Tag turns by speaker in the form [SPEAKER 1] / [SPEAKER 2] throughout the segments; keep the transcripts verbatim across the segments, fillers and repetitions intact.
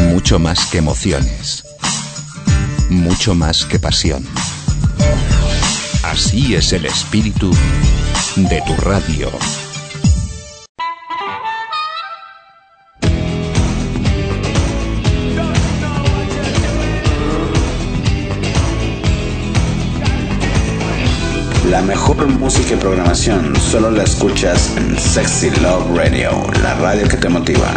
[SPEAKER 1] Mucho más que emociones. Mucho más que pasión. Así es el espíritu de tu radio.
[SPEAKER 2] La mejor música y programación solo la escuchas en Sexy Love Radio, la radio que te motiva.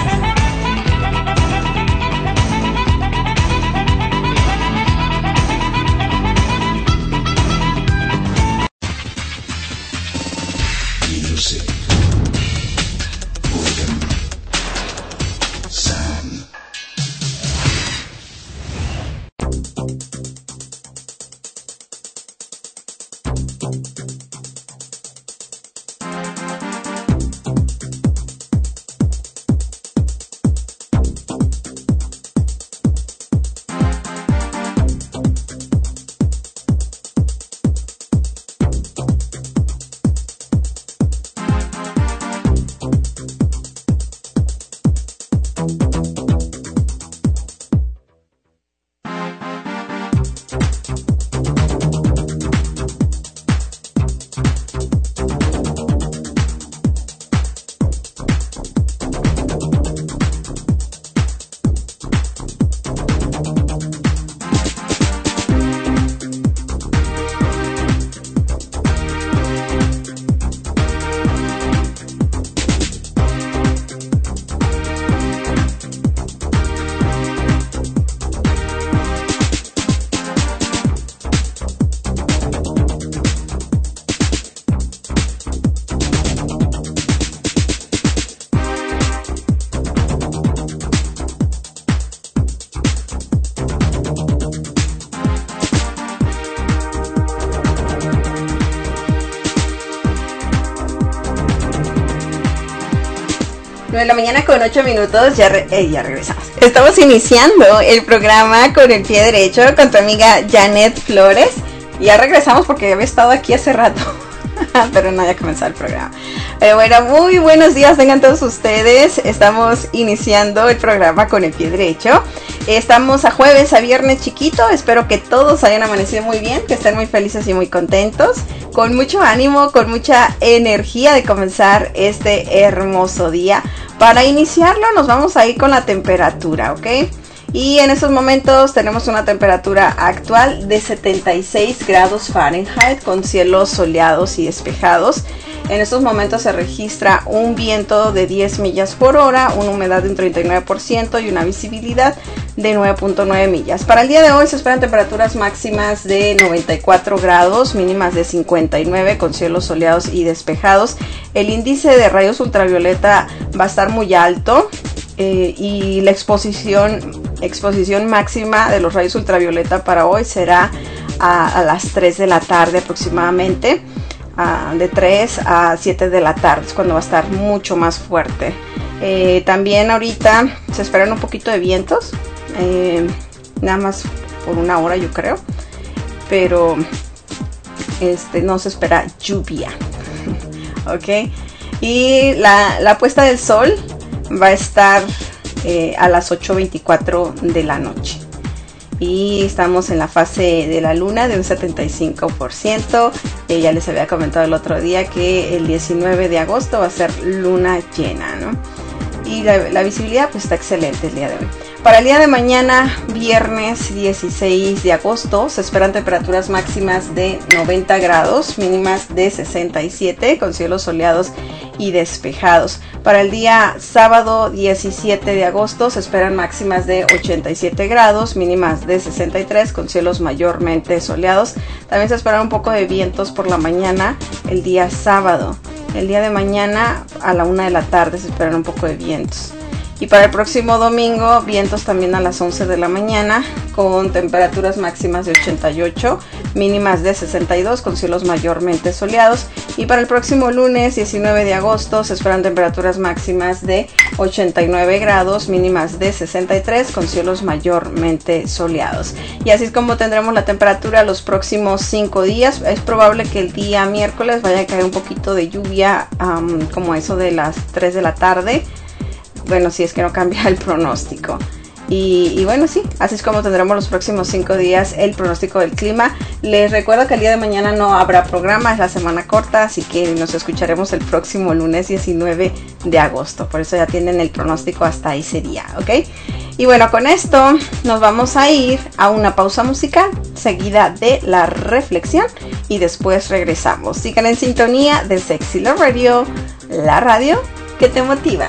[SPEAKER 3] Music, rhythm, sound.
[SPEAKER 4] nueve de la mañana con ocho minutos, ya, re eh, ya regresamos. Estamos iniciando el programa con el pie derecho con tu amiga Janet Flores. Ya regresamos porque había estado aquí hace rato, pero no había comenzado el programa. Pero bueno, muy buenos días tengan todos ustedes. Estamos iniciando el programa con el pie derecho. Estamos a jueves, a viernes chiquito. Espero que todos hayan amanecido muy bien, que estén muy felices y muy contentos, con mucho ánimo, con mucha energía de comenzar este hermoso día. Para iniciarlo nos vamos a ir con la temperatura, ¿ok? Y en estos momentos tenemos una temperatura actual de setenta y seis grados Fahrenheit con cielos soleados y despejados. En estos momentos se registra un viento de diez millas por hora, una humedad de un treinta y nueve por ciento y una visibilidad de nueve punto nueve millas. Para el día de hoy se esperan temperaturas máximas de noventa y cuatro grados, mínimas de cincuenta y nueve con cielos soleados y despejados. El índice de rayos ultravioleta va a estar muy alto. Eh, y la exposición, exposición máxima de los rayos ultravioleta para hoy será a, a las tres de la tarde aproximadamente, a, de tres a siete de la tarde, es cuando va a estar mucho más fuerte. Eh, también ahorita se esperan un poquito de vientos, eh, nada más por una hora yo creo, pero este, no se espera lluvia. Ok, y la, la puesta del sol va a estar eh, a las ocho veinticuatro de la noche. Y estamos en la fase de la luna de un setenta y cinco por ciento. Eh, ya les había comentado el otro día que el diecinueve de agosto va a ser luna llena, ¿no? Y la, la visibilidad pues está excelente el día de hoy. Para el día de mañana, viernes dieciséis de agosto, se esperan temperaturas máximas de noventa grados, mínimas de sesenta y siete, con cielos soleados y despejados. Para el día sábado diecisiete de agosto se esperan máximas de ochenta y siete grados, mínimas de sesenta y tres, con cielos mayormente soleados. También se esperan un poco de vientos por la mañana el día sábado. El día de mañana a la una de la tarde se esperan un poco de vientos. Y para el próximo domingo, vientos también a las once de la mañana, con temperaturas máximas de ochenta y ocho, mínimas de sesenta y dos, con cielos mayormente soleados. Y para el próximo lunes, diecinueve de agosto, se esperan temperaturas máximas de ochenta y nueve grados, mínimas de sesenta y tres, con cielos mayormente soleados. Y así es como tendremos la temperatura los próximos cinco días. Es probable que el día miércoles vaya a caer un poquito de lluvia, um, como eso de las tres de la tarde. Bueno, si es que no cambia el pronóstico. Y, y bueno, sí, así es como tendremos los próximos cinco días el pronóstico del clima. Les recuerdo que el día de mañana no habrá programa, es la semana corta, así que nos escucharemos el próximo lunes diecinueve de agosto. Por eso ya tienen el pronóstico hasta ese día, ¿ok? Y bueno, con esto nos vamos a ir a una pausa musical, seguida de la reflexión, y después regresamos. Sigan en sintonía de Sexy Love Radio, la radio que te motiva.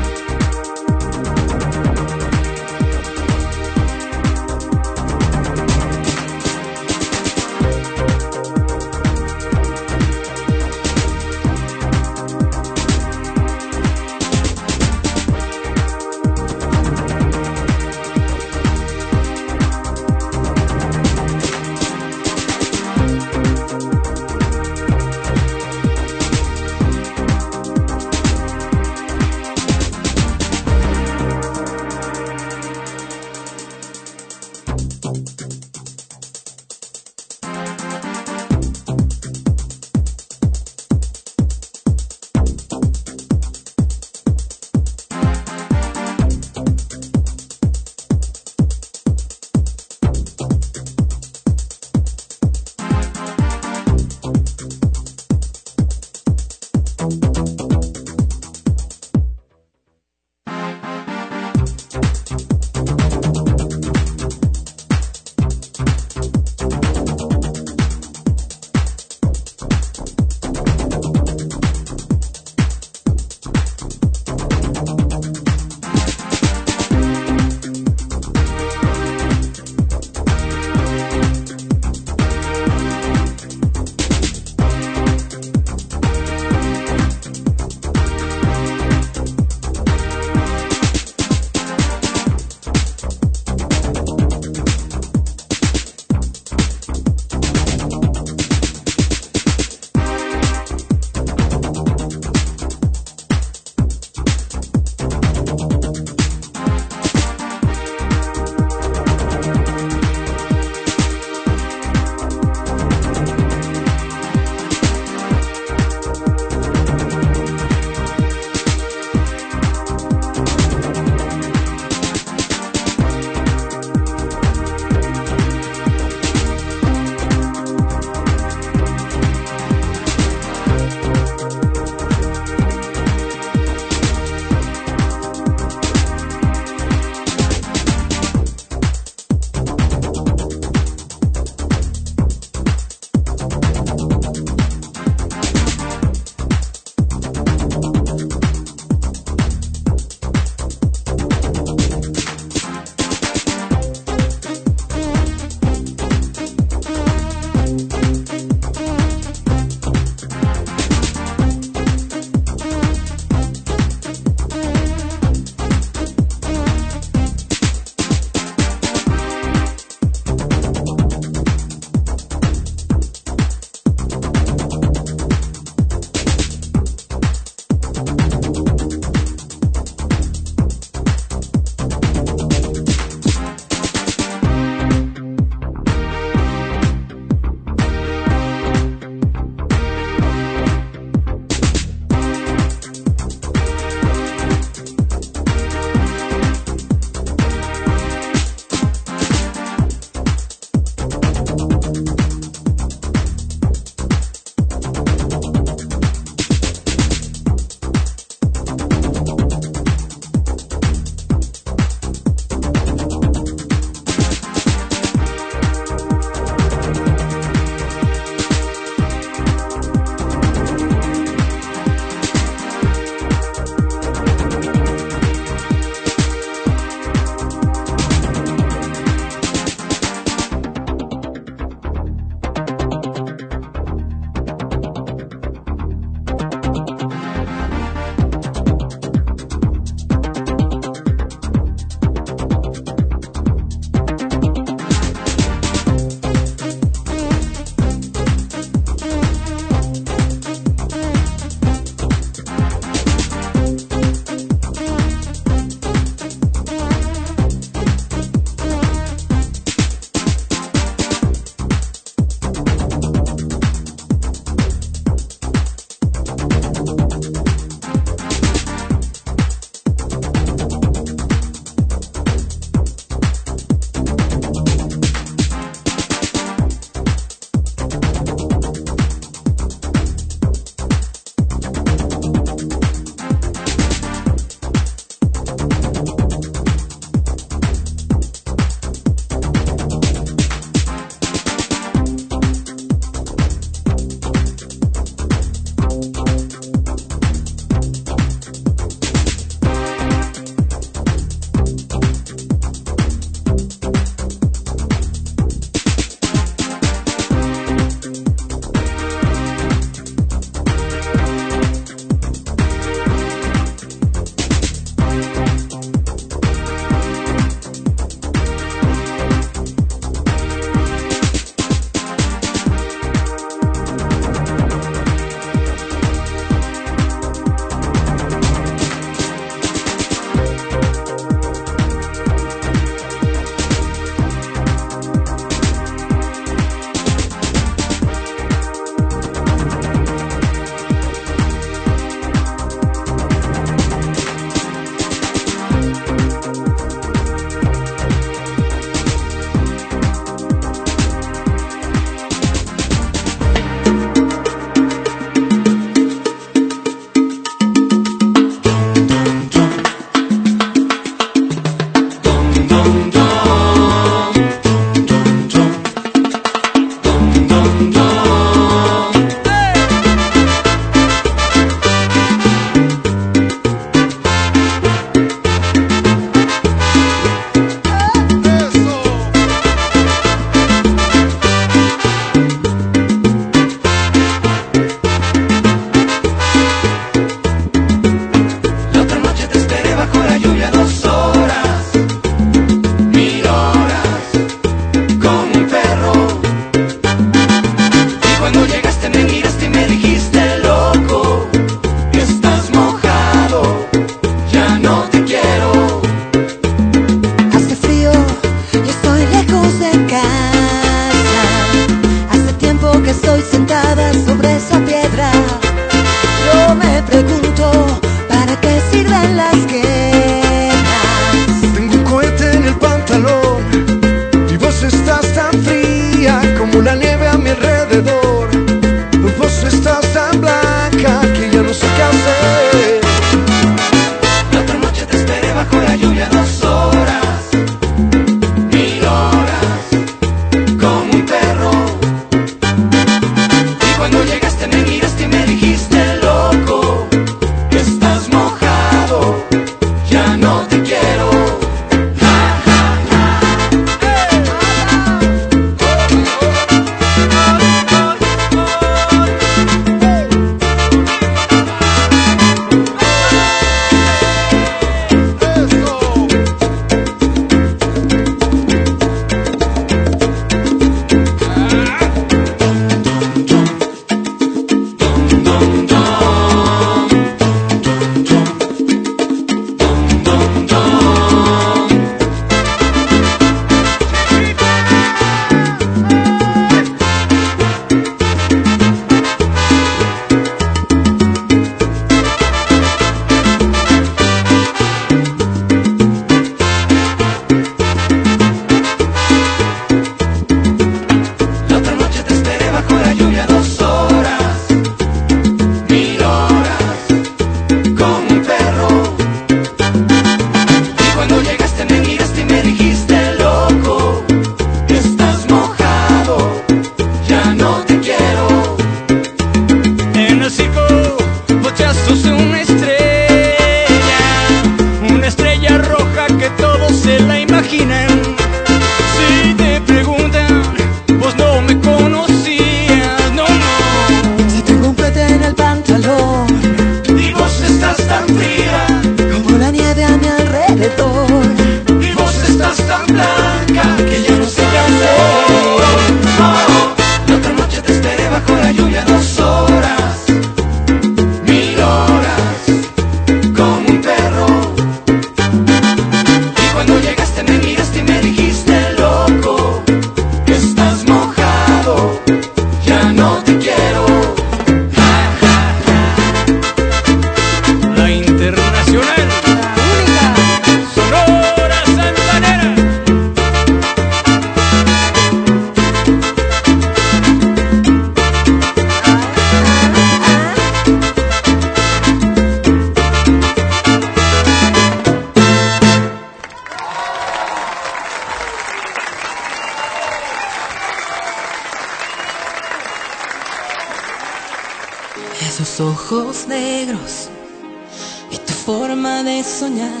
[SPEAKER 3] esos ojos negros y tu forma de soñar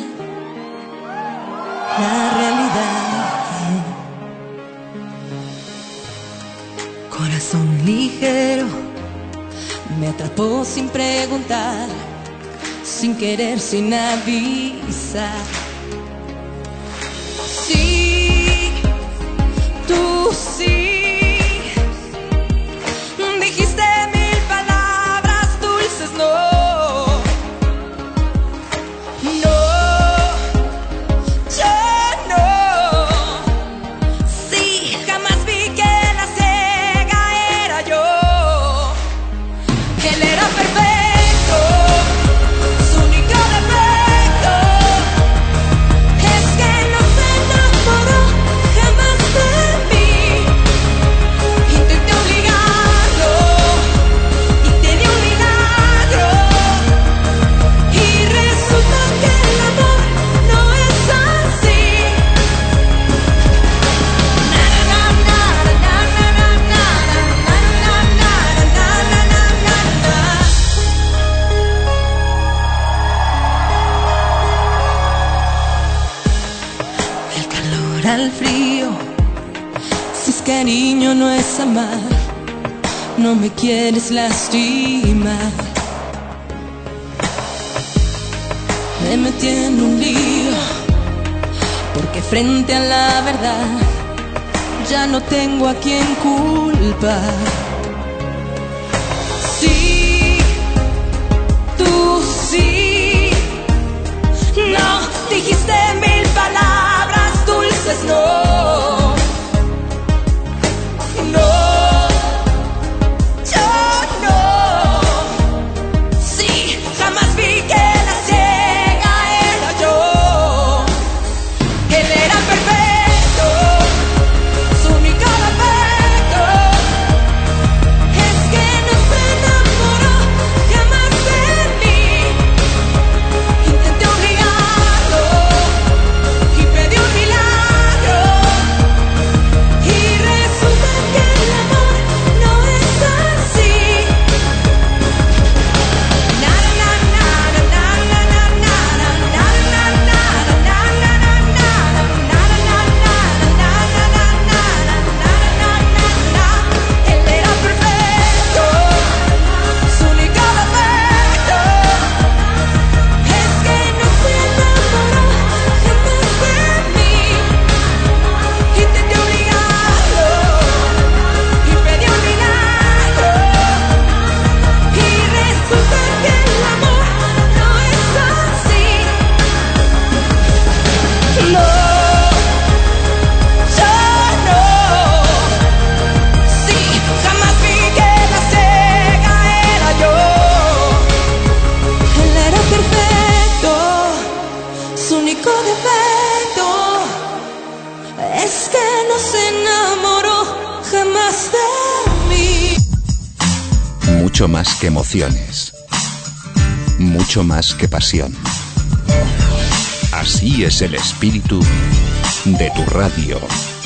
[SPEAKER 3] la realidad. Corazón ligero me atrapó sin preguntar, sin querer, sin avisar. Sí, tú sí. Dijiste mil palabras dulces, no. No, yo no. Sí, jamás vi que la ciega era yo. Él era perfecto, su único defecto es que no se enamoró jamás de mí. Intenté obligarlo y te di un milagro, y resulta que el amor no es así. Na na na na na na na na na na na na. Del calor al frío, si es cariño no es amar, no me quieres lastimar. Me metí en un lío, porque frente a la verdad ya no tengo a quien culpar. Sí, tú sí. No, dijiste mil palabras dulces, no. No, yo no. Sí, jamás vi que la ciega era yo. Él era perfecto, su único defecto es que no se enamoró jamás de mí. Intenté obligarlo y pedí un milagro, y resulta que el amor no es así. Na na na na na na na na na na na na na na na. Él era perfecto, su único defecto es que no se enamoró jamás de mí. Intenté obligarlo y pedí un milagro, y resulta que el amor no es así. No, yo no. Sí, jamás vi que la ciega era yo. Él era perfecto, su único defecto es que no se enamoró jamás de mí.
[SPEAKER 1] Mucho más que emociones. Mucho más que pasión. Así es el espíritu de tu radio.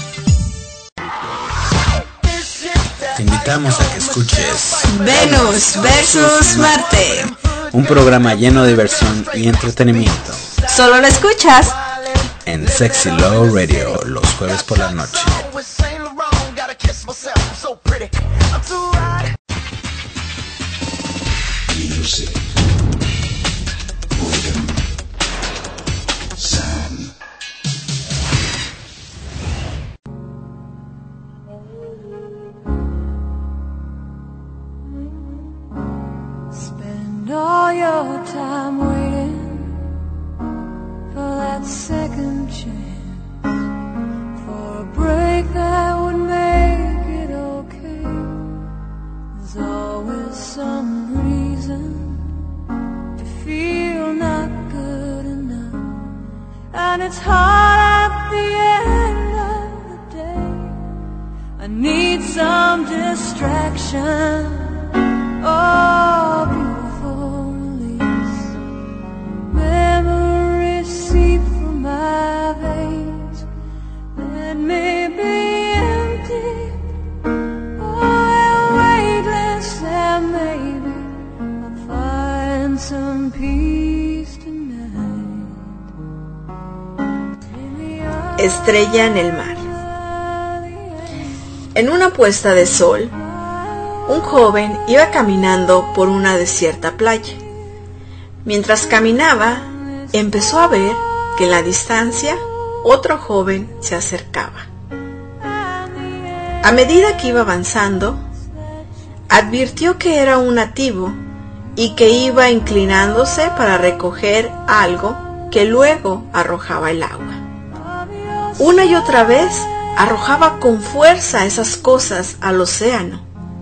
[SPEAKER 2] Te invitamos a que escuches
[SPEAKER 4] Venus versus Marte.
[SPEAKER 2] un programa lleno de diversión y entretenimiento
[SPEAKER 4] Solo lo escuchas
[SPEAKER 2] en Sexy Love Radio los jueves por la noche.
[SPEAKER 1] Music. Boredom. Sound.
[SPEAKER 3] Spend all your time waiting for that second chance, for a break that would make it okay. There's always some reason to feel not good enough, and it's hard at the end of the day. I need some distraction. Oh, beautiful release. Memories seep from my veins. Let me be empty. Oh, and weightless, and maybe I
[SPEAKER 5] Estrella en el mar. En una puesta de sol, un joven iba caminando por una desierta playa. Mientras caminaba, empezó a ver que en la distancia otro joven se acercaba. A medida que iba avanzando, advirtió que era un nativo y que iba inclinándose para recoger algo que luego arrojaba el agua. Una y otra vez arrojaba con fuerza esas cosas al océano.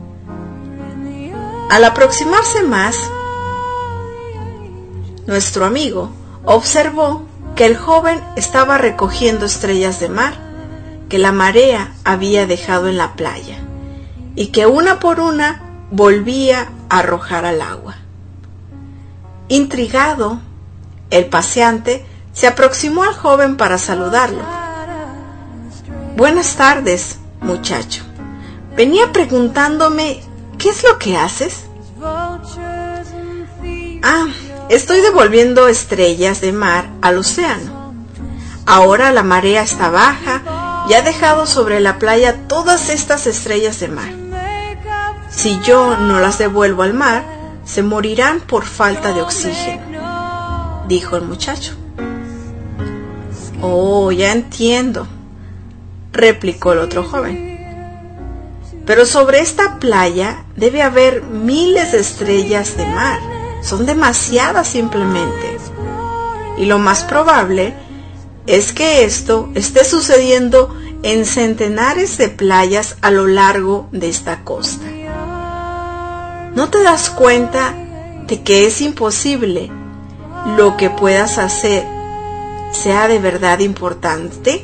[SPEAKER 5] Al aproximarse más, nuestro amigo observó que el joven estaba recogiendo estrellas de mar que la marea había dejado en la playa y que una por una volvía a arrojar al agua. Intrigado, el paseante se aproximó al joven para saludarlo. Buenas tardes, muchacho. Venía preguntándome, ¿qué es lo que haces? Ah, estoy devolviendo estrellas de mar al océano. Ahora la marea está baja y ha dejado sobre la playa todas estas estrellas de mar. Si yo no las devuelvo al mar, se morirán por falta de oxígeno, dijo el muchacho. Oh, ya entiendo, replicó el otro joven. Pero sobre esta playa debe haber miles de estrellas de mar. Son demasiadas simplemente. Y lo más probable es que esto esté sucediendo en centenares de playas a lo largo de esta costa. ¿No te das cuenta de que es imposible lo que puedas hacer sea de verdad importante?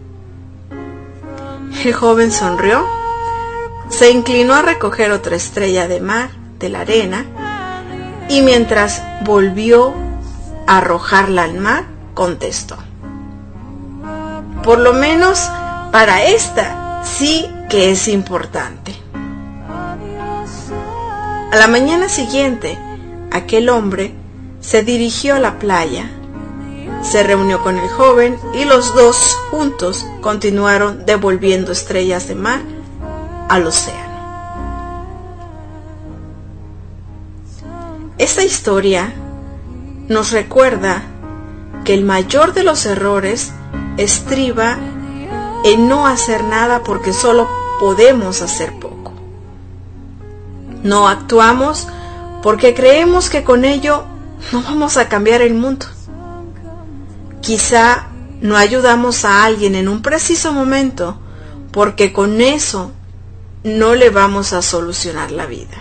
[SPEAKER 5] El joven sonrió, se inclinó a recoger otra estrella de mar de la arena y mientras volvió a arrojarla al mar, contestó: por lo menos para esta sí que es importante. A la mañana siguiente, aquel hombre se dirigió a la playa, se reunió con el joven y los dos juntos continuaron devolviendo estrellas de mar al océano. Esta historia nos recuerda que el mayor de los errores estriba en no hacer nada porque solo podemos hacer poco. No actuamos porque creemos que con ello no vamos a cambiar el mundo. Quizá no ayudamos a alguien en un preciso momento porque con eso no le vamos a solucionar la vida.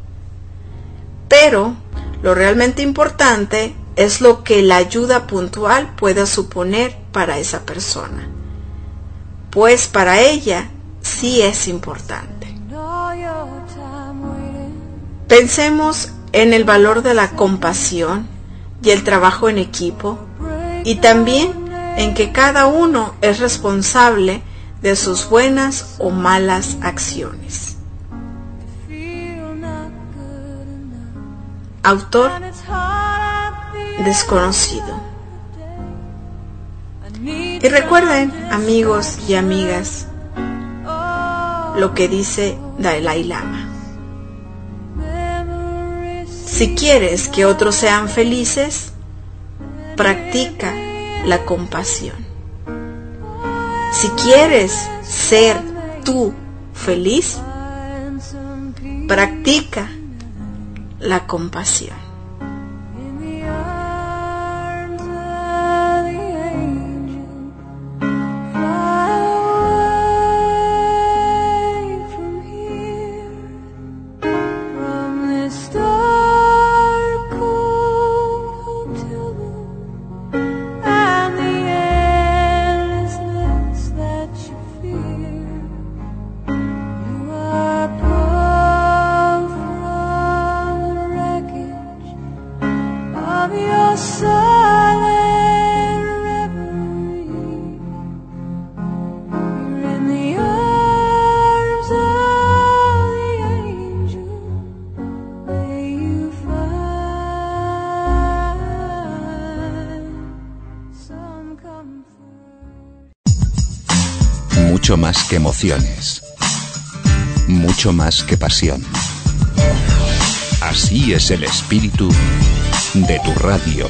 [SPEAKER 5] Pero lo realmente importante es lo que la ayuda puntual pueda suponer para esa persona, pues para ella sí es importante. Pensemos en el valor de la compasión y el trabajo en equipo, y también en que cada uno es responsable de sus buenas o malas acciones. Autor desconocido. Y recuerden, amigos y amigas, lo que dice Dalai Lama: si quieres que otros sean felices, practica la compasión. Si quieres ser tú feliz, practica la compasión.
[SPEAKER 1] Mucho más que emociones. Mucho más que pasión. Así es el espíritu de tu radio.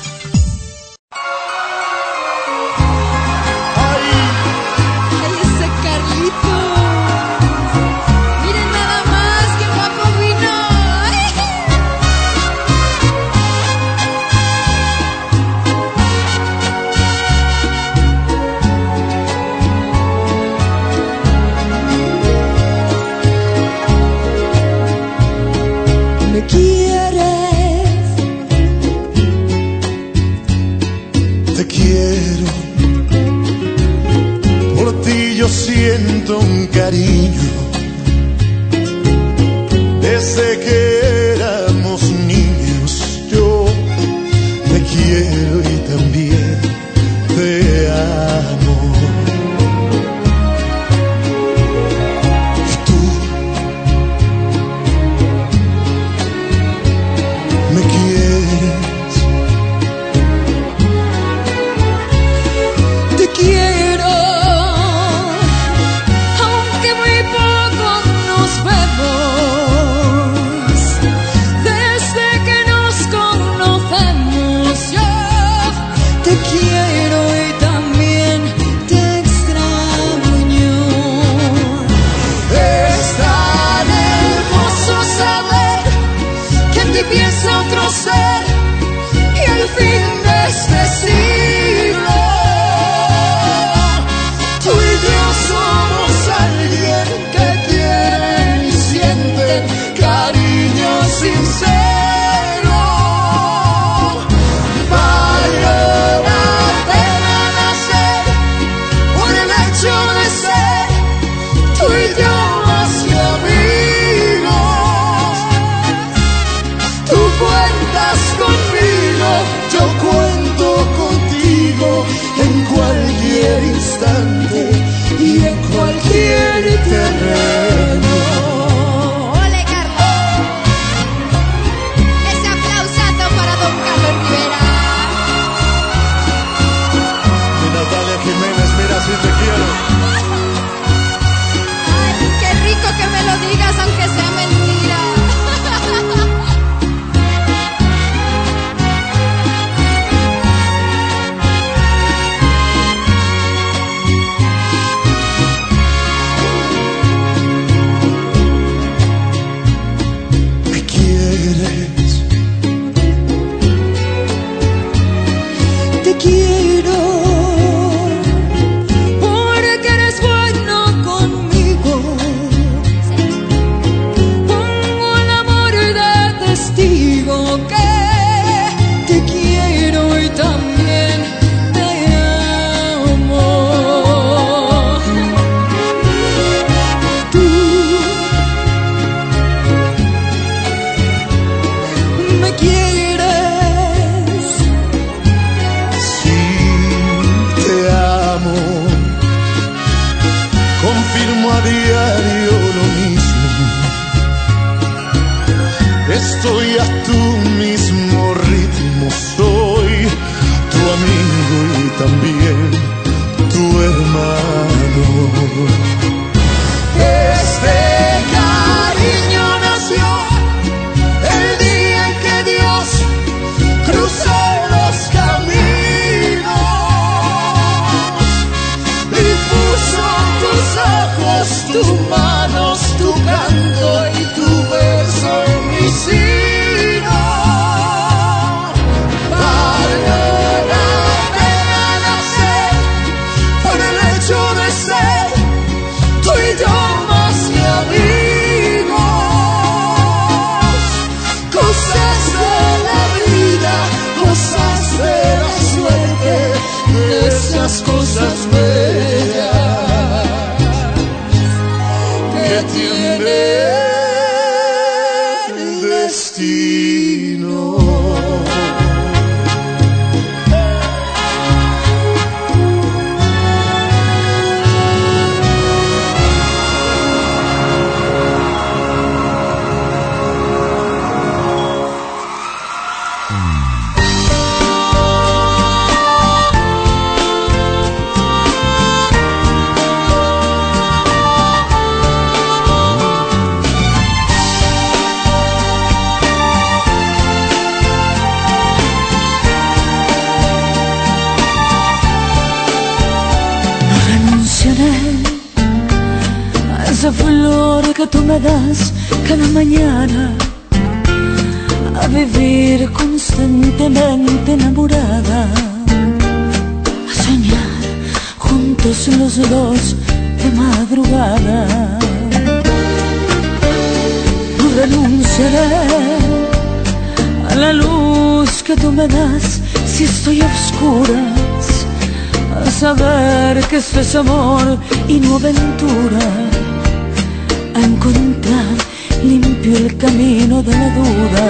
[SPEAKER 6] Siento un cariño desde que éramos niños. Yo te quiero y también te amo. Y tú me quieres. Te quiero.
[SPEAKER 3] Piensa otro ser y al fin de este siglo tú y yo somos alguien que quieren y sienten cariño sincero. Valió la pena nacer por el hecho de ser tú y yo más que amigos. Tú cuentas conmigo, yo cuento contigo en cualquier instante y en cualquier terreno.
[SPEAKER 7] ¡Ole, Carlos! Ese aplausazo para don Carlos Rivera.
[SPEAKER 6] Mi Natalia Jiménez, mira si te quiero.
[SPEAKER 7] Ay, qué rico que me lo digas aunque sea mentira.
[SPEAKER 6] Estoy a tu mismo ritmo, soy tu amigo y también tu hermano.
[SPEAKER 3] Este cariño nació el día en que Dios cruzó los caminos y puso tus ojos, tus manos, tu canto y tu beso en mi sino. Valió la pena nacer por el hecho de ser tú y yo más que amigos. Cosas de la vida, cosas de la suerte, de esas cosas bellas que tiene esa flor que tú me das cada mañana, a vivir constantemente enamorada, a soñar juntos los dos de madrugada. No renunciaré a la luz que tú me das si estoy a oscuras, a saber que esto es amor y no aventura, a encontrar limpio el camino de la duda.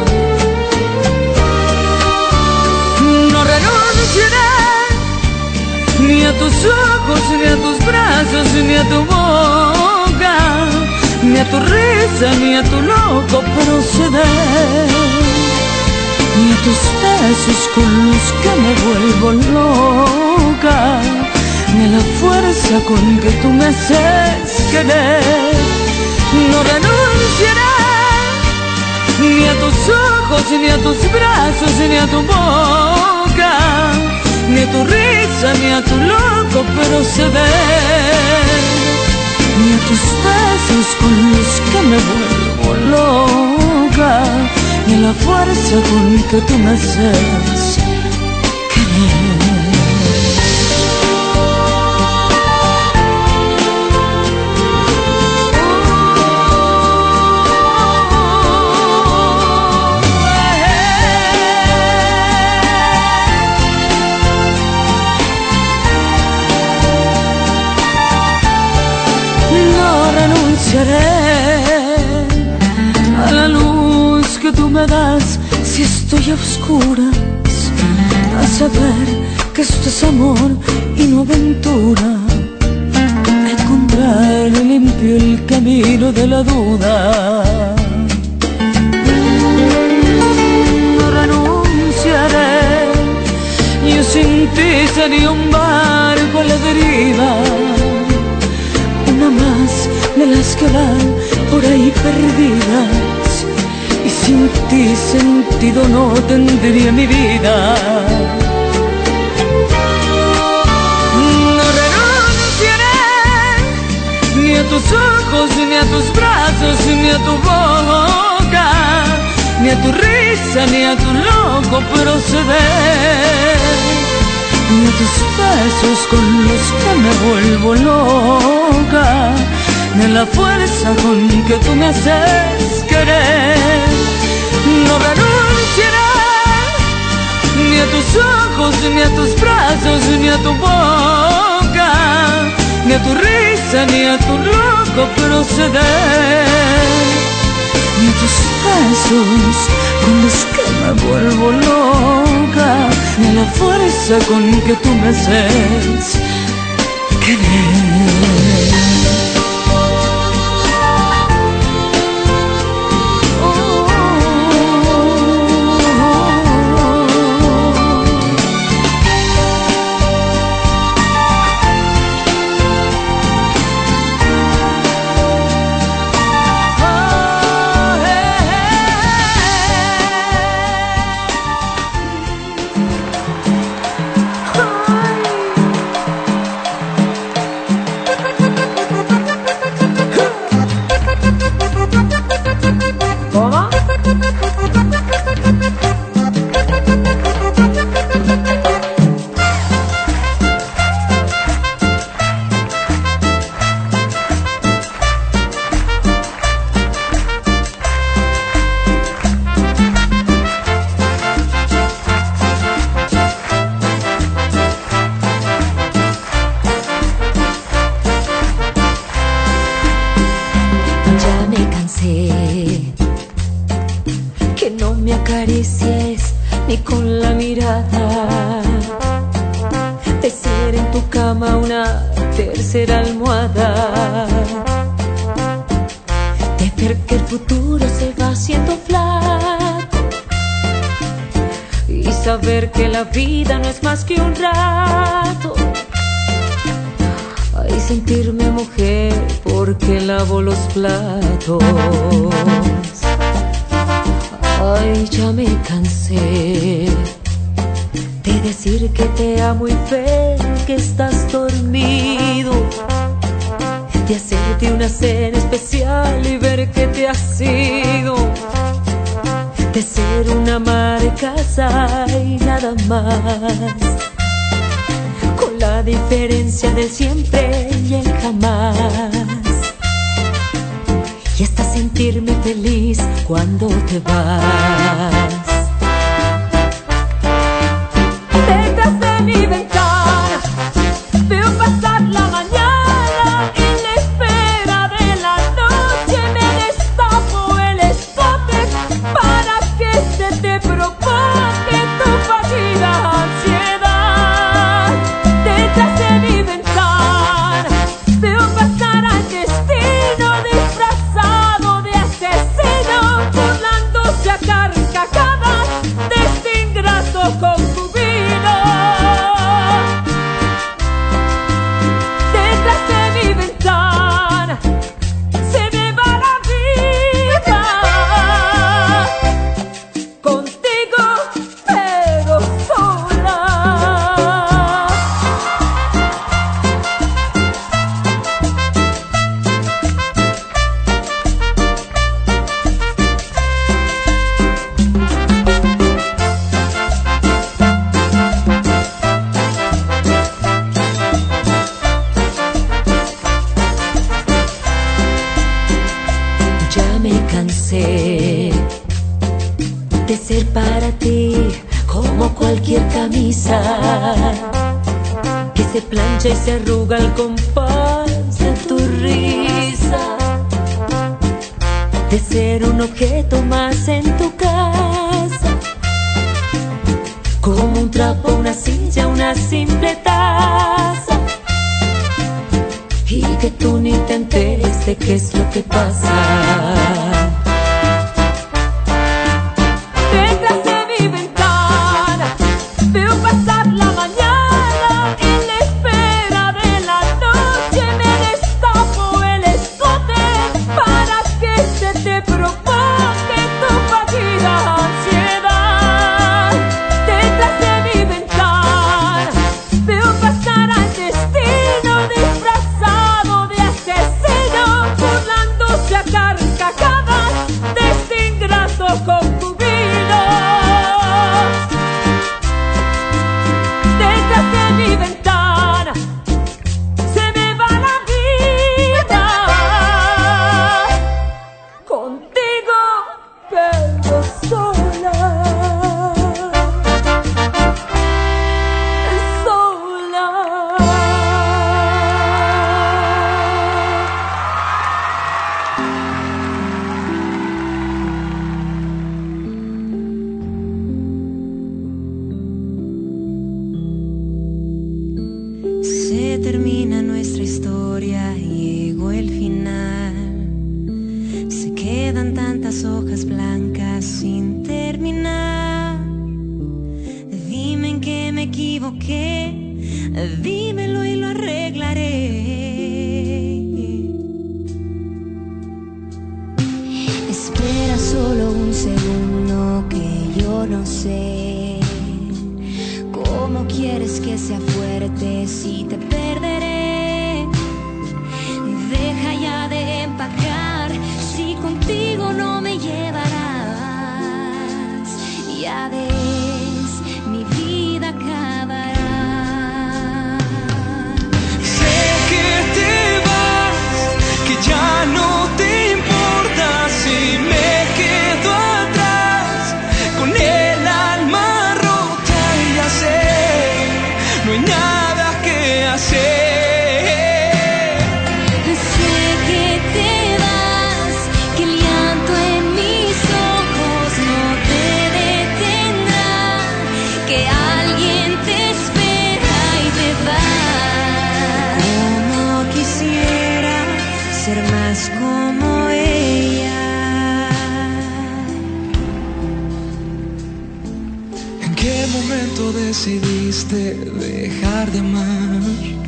[SPEAKER 3] No renunciaré ni a tus ojos, ni a tus brazos, ni a tu boca, ni a tu risa, ni a tu loco proceder, ni a tus besos con los que me vuelvo loca, ni a la fuerza con que tú me haces querer. No renunciaré ni a tus ojos, ni a tus brazos, ni a tu boca, ni a tu risa, ni a tu loco proceder, ni a tus besos con los que me vuelvo loca, ni a la fuerza con que tú me haces querer. A la luz que tú me das si estoy a oscuras, a saber que esto es amor y no aventura, a encontrar limpio el camino de la duda. No renunciaré, yo sin ti sería un barco a la deriva, una más de las que van por ahí perdidas, y sin ti sentido no tendría mi vida. No renunciaré ni a tus ojos, ni a tus brazos, ni a tu boca, ni a tu risa, ni a tu loco proceder, ni a tus besos con los que me vuelvo loca, ni a la fuerza con que tú me haces querer. No renunciaré ni a tus ojos, ni a tus brazos, ni a tu boca, ni a tu risa, ni a tu loco proceder, ni a tus besos con los que me vuelvo loca, ni a la fuerza con que tú me haces querer.
[SPEAKER 8] Que la vida no es más que un rato. Ay, sentirme mujer porque lavo los platos. Ay, ya me cansé de decir que te amo y ver que estás dormido, de hacerte una cena especial y ver que te has ido, de ser una ama de casa y nada más, con la diferencia del siempre y el jamás, y hasta sentirme feliz cuando te vas. Detrás de mi ventana veo pasar la mañana y en la espera de la noche me destapo el escote para que se te provoque tu fallida ansiedad. Detrás de mi ventana veo pasar al destino disfrazado de asesino, burlándose a carcajadas de este ingrato concubino. Detrás de mi ventana se me va la vida, contigo pero sola. Ya me cansé de ser para ti como cualquier camisa que se plancha y se arruga al compás de tu risa, de ser un objeto más en tu casa, como un trapo, una silla, una simple taza, y que tú ni te enteres de qué es lo que pasa. Detrás de mi ventana veo pasar la mañana y en la espera de la noche me destapo el escote para que se te provoque tu fallida ansiedad. Detrás de mi ventana veo pasar al destino disfrazado de asesino, burlándose a carcajadas de este ingrato concubino. Detrás de mi ventana se me va la vida, contigo pero sola, sola.
[SPEAKER 9] Se termina nuestra historia, llegó el final. Se quedan tantas hojas blancas sin terminar. Dime en qué me equivoqué, dímelo y lo arreglaré. Espera solo un segundo que yo no sé cómo quieres que sea fuerte si te perderé. Deja ya de empacar, si contigo no me llevarás. Ya ves, mi vida acabará.
[SPEAKER 10] Sé que te vas, que ya no te importa si me quedo atrás con el alma rota y ya sé, no hay nada que hacer.
[SPEAKER 9] Sé que te vas, que el llanto en mis ojos no te detendrá, que alguien te espera y te va. Como quisiera ser más como ella.
[SPEAKER 10] ¿En qué momento decidiste dejar de amar?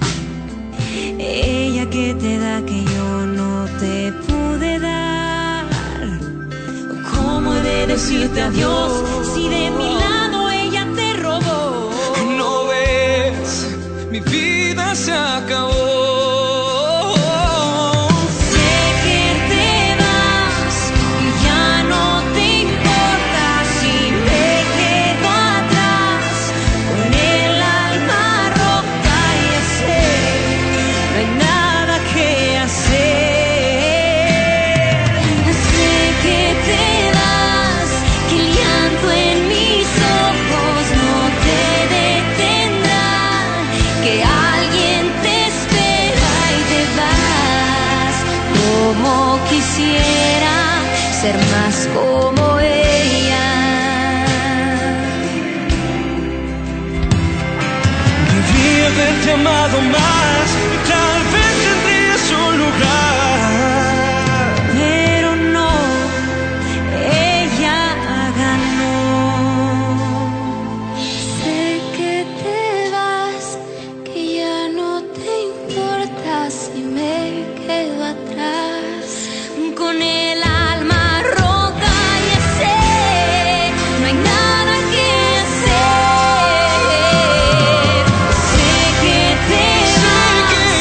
[SPEAKER 9] Ella que te da que yo no te pude dar. ¿Cómo he de decirte adiós si de mi lado ella te robó?
[SPEAKER 10] ¿No ves? Mi vida se acabó.
[SPEAKER 9] quisiera ser más como ella.
[SPEAKER 10] Debí haberte amado más y tal vez tendría su lugar.
[SPEAKER 9] Pero no, ella ganó. Sé que te vas, que ya no te importa si me quedo atrás. Con el alma rota ya sé, no hay nada que hacer. Sé que te vas,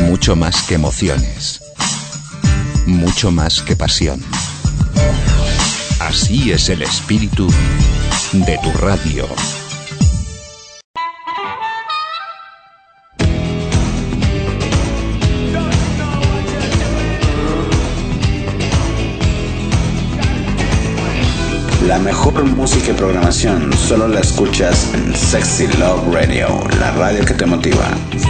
[SPEAKER 1] Mucho más que emociones. Mucho más que pasión. Así es el espíritu de tu radio.
[SPEAKER 2] La mejor música y programación solo la escuchas en Sexy Love Radio, la radio que te motiva.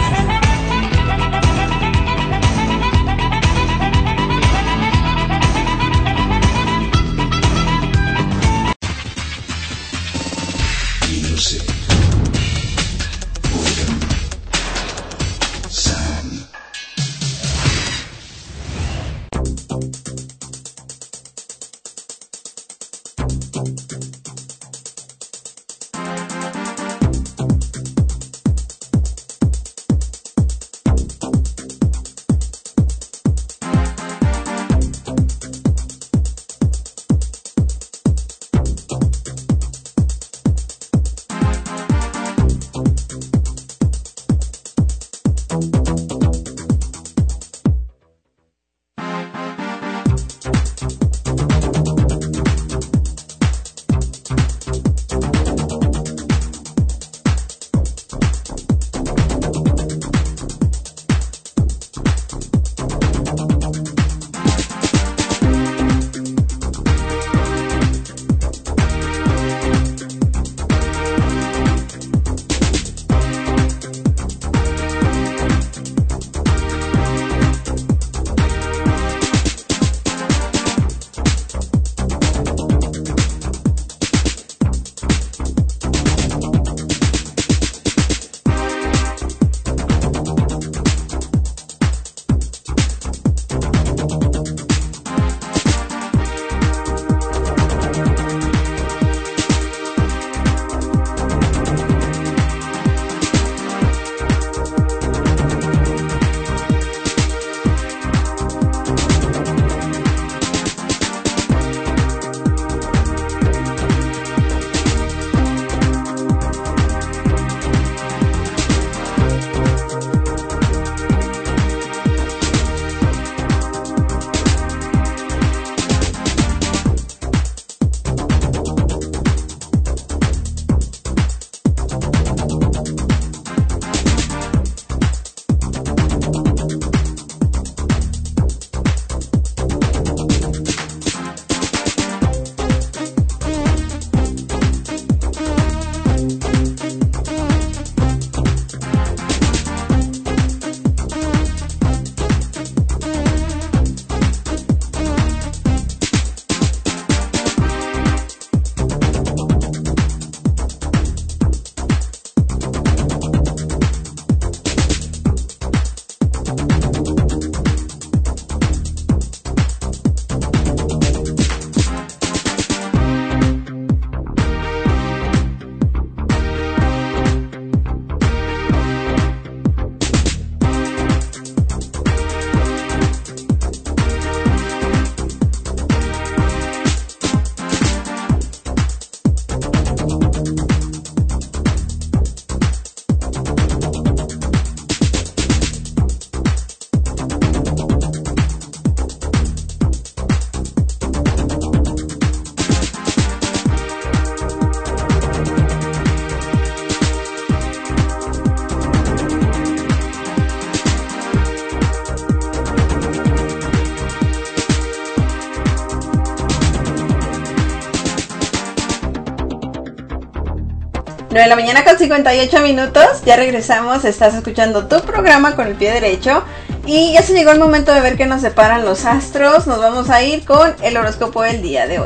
[SPEAKER 4] nueve de la mañana con cincuenta y ocho minutos, ya regresamos, estás escuchando tu programa con el pie derecho y ya se llegó el momento de ver qué nos separan los astros. Nos vamos a ir con el horóscopo del día de hoy.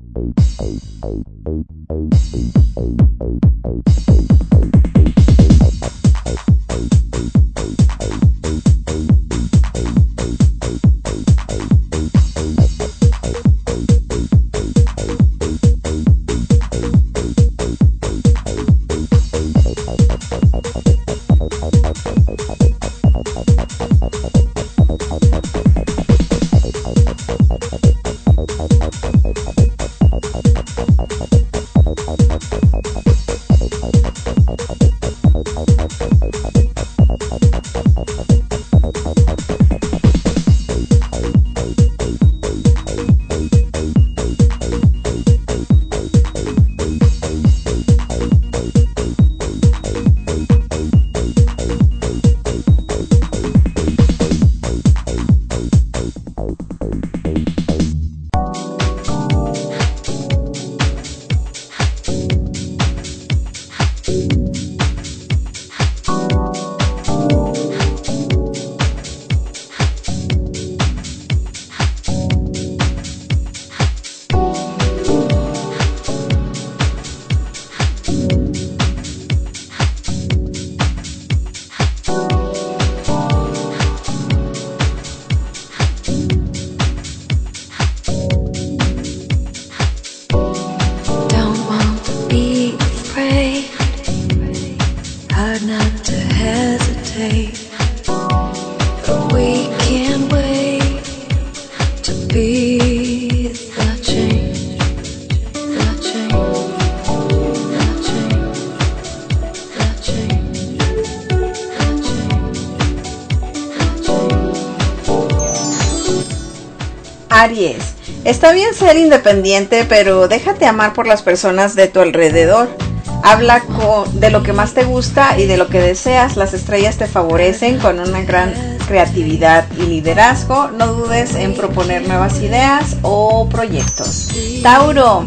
[SPEAKER 4] Aries, está bien ser independiente, pero déjate amar por las personas de tu alrededor. Habla con, de lo que más te gusta y de lo que deseas. Las estrellas te favorecen con una gran creatividad y liderazgo. No dudes en proponer nuevas ideas o proyectos. Tauro,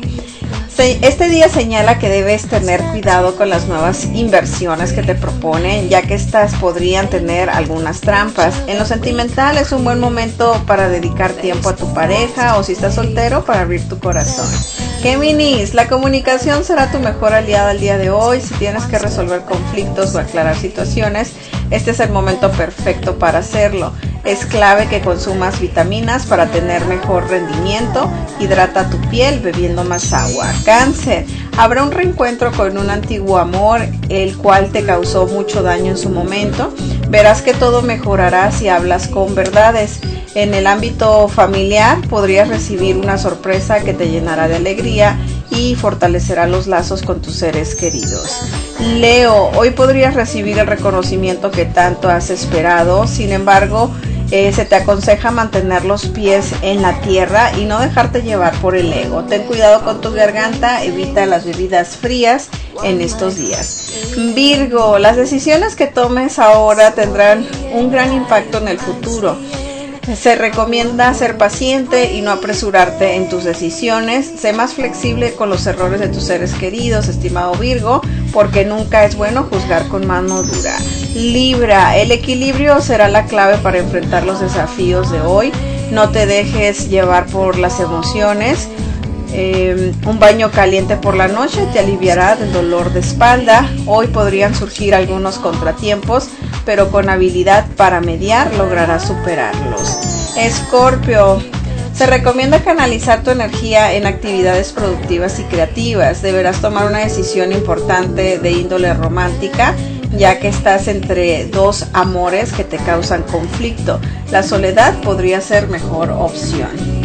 [SPEAKER 4] este día señala que debes tener cuidado con las nuevas inversiones que te proponen, ya que estas podrían tener algunas trampas. En lo sentimental es un buen momento para dedicar tiempo a tu pareja, o si estás soltero, para abrir tu corazón. Géminis, la comunicación será tu mejor aliada el día de hoy. Si tienes que resolver conflictos o aclarar situaciones, este es el momento perfecto para hacerlo. Es clave que consumas vitaminas para tener mejor rendimiento. Hidrata tu piel bebiendo más agua. Cáncer, habrá un reencuentro con un antiguo amor, el cual te causó mucho daño en su momento. Verás que todo mejorará si hablas con verdades. En el ámbito familiar podrías recibir una sorpresa que te llenará de alegría y fortalecerá los lazos con tus seres queridos. Leo, hoy podrías recibir el reconocimiento que tanto has esperado. Sin embargo, eh, se te aconseja mantener los pies en la tierra y no dejarte llevar por el ego. Ten cuidado con tu garganta, evita las bebidas frías en estos días. Virgo, las decisiones que tomes ahora tendrán un gran impacto en el futuro. Se recomienda ser paciente y no apresurarte en tus decisiones. Sé más flexible con los errores de tus seres queridos, estimado Virgo, porque nunca es bueno juzgar con mano dura. Libra, el equilibrio será la clave para enfrentar los desafíos de hoy. No te dejes llevar por las emociones. Eh, un baño caliente por la noche te aliviará del dolor de espalda. Hoy podrían surgir algunos contratiempos, pero con habilidad para mediar lograrás superarlos. Escorpio, se recomienda canalizar tu energía en actividades productivas y creativas. Deberás tomar una decisión importante de índole romántica, ya que estás entre dos amores que te causan conflicto. La soledad podría ser mejor opción.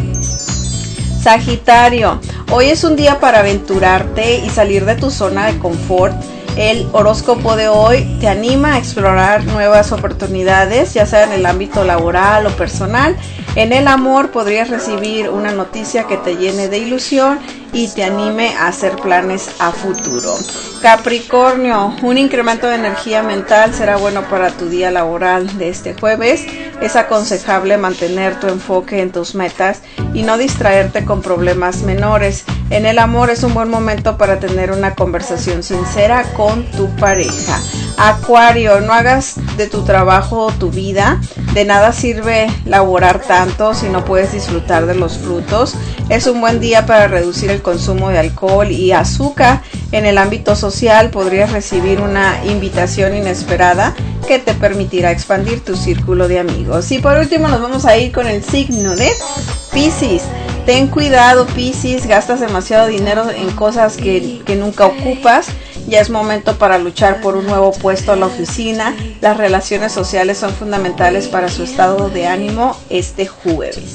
[SPEAKER 4] Sagitario, hoy es un día para aventurarte y salir de tu zona de confort. El horóscopo de hoy te anima a explorar nuevas oportunidades, ya sea en el ámbito laboral o personal. En el amor podrías recibir una noticia que te llene de ilusión y te anime a hacer planes a futuro. Capricornio, un incremento de energía mental será bueno para tu día laboral de este jueves. Es aconsejable mantener tu enfoque en tus metas y no distraerte con problemas menores. En el amor es un buen momento para tener una conversación sincera con tu pareja. Acuario, no hagas de tu trabajo tu vida. De nada sirve laborar tanto si no puedes disfrutar de los frutos. Es un buen día para reducir el consumo de alcohol y azúcar. En el ámbito social podrías recibir una invitación inesperada que te permitirá expandir tu círculo de amigos. Y por último nos vamos a ir con el signo de Piscis. Ten cuidado, Piscis, gastas demasiado dinero en cosas que, que nunca ocupas. Ya es momento para luchar por un nuevo puesto en la oficina. Las relaciones sociales son fundamentales para su estado de ánimo este jueves.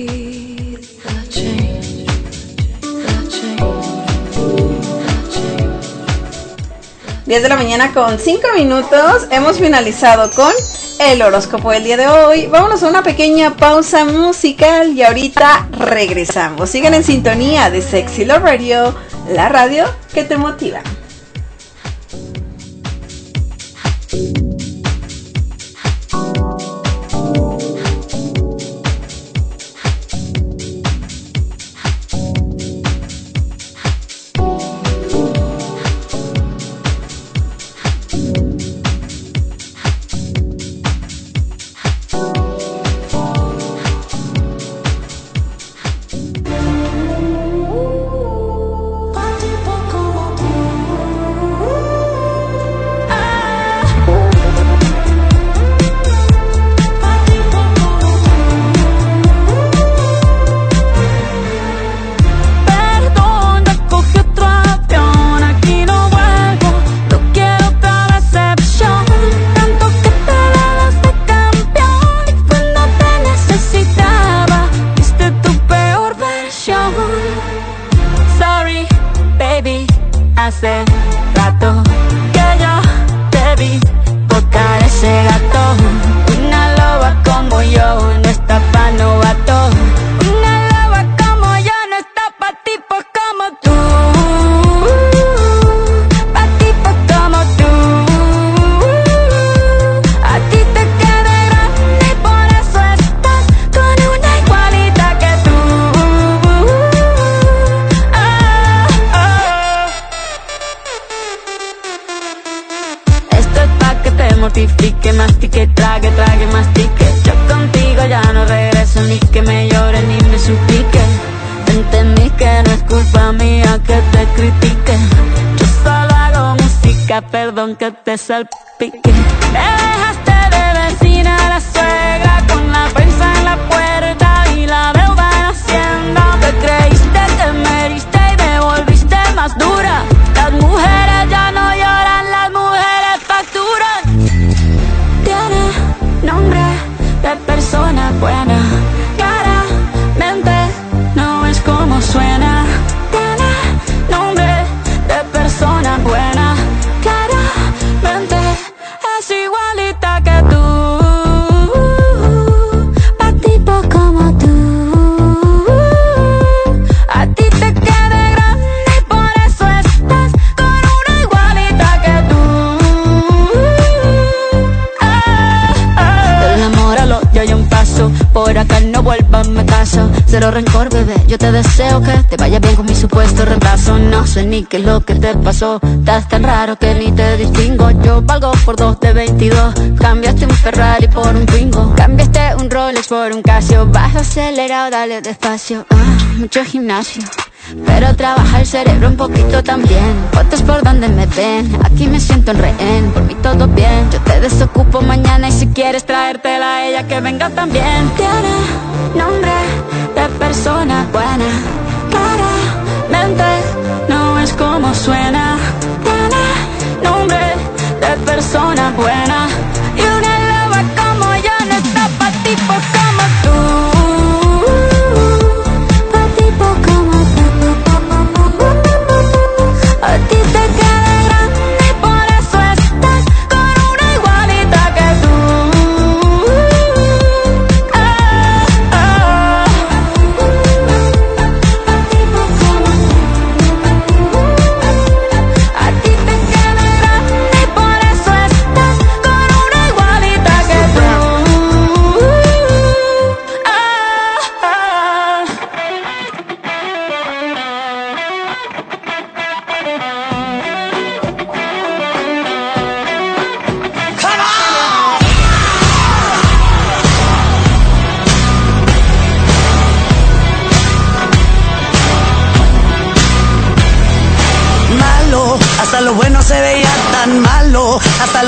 [SPEAKER 4] diez de la mañana con cinco minutos. Hemos finalizado con el horóscopo del día de hoy. Vámonos a una pequeña pausa musical y ahorita regresamos. Sigan en sintonía de Sexy Love Radio, la radio que te motiva.
[SPEAKER 3] Perdón que te salpique. Me dejaste de vecina la suegra con la prensa en la puerta y la deuda en Hacienda. Te creíste que me heriste y me volviste más dura. Las mujeres ya no lloran, las mujeres facturan. Tiene nombre de persona buena, claramente no es como suena. Tiene nombre de persona buena, es igualita que tú, pa' tipo como tú. A ti te queda grande y por eso estás con una igualita que tú. Ah, ah. Del amor al odio hay un paso, por acá no vuelvas, me caso. Cero rencor, bebé, yo te deseo que te vaya bien con mi supuesto reemplazo. No sé ni qué es lo que te pasó, estás tan raro que ni te distingo. Yo valgo por dos de veintidós, cambiaste un Ferrari por un Twingo, cambiaste un Rolex por un Casio. Vas acelerado, dale despacio. Ah, mucho gimnasio, pero trabaja el cerebro un poquito también. Fotos por donde me ven, aquí me siento en rehén. Por mí todo bien, yo te desocupo mañana y si quieres traértela a ella que venga también. Tiene nombre de persona buena, claramente no es como suena. Tiene nombre de persona buena y una loba como yo no está pa' tipo como tú. A ti te queda grande y por eso estás con una igualita que tú. Ah, ah.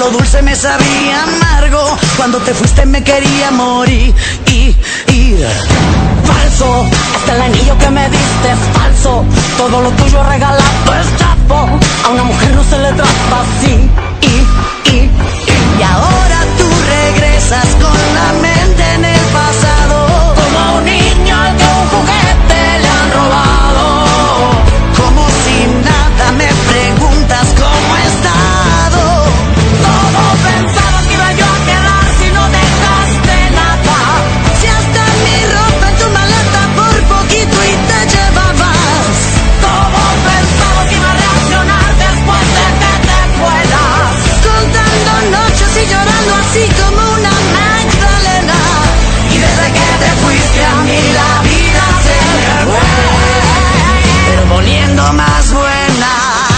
[SPEAKER 11] lo dulce me sabía amargo. Cuando te fuiste me quería morir. Y, y, falso, hasta el anillo que me diste es falso. Todo lo tuyo regalado es chapo. A una mujer no se le trata así. Y, y, y, y ahora tú regresas con la mente en el pasado, como un niño al que un juguete le han robado. Como si nada me preguntas cómo he estado. Todo pensaba que iba yo a quedar si no dejaste nada. Si hasta mi ropa en tu maleta por poquito y te llevabas. Todo pensaba que iba a reaccionar después de que te fueras. Contando noches y llorando así como una Magdalena. Y desde que te fuiste a mí la vida se me fue, pero poniendo más buena.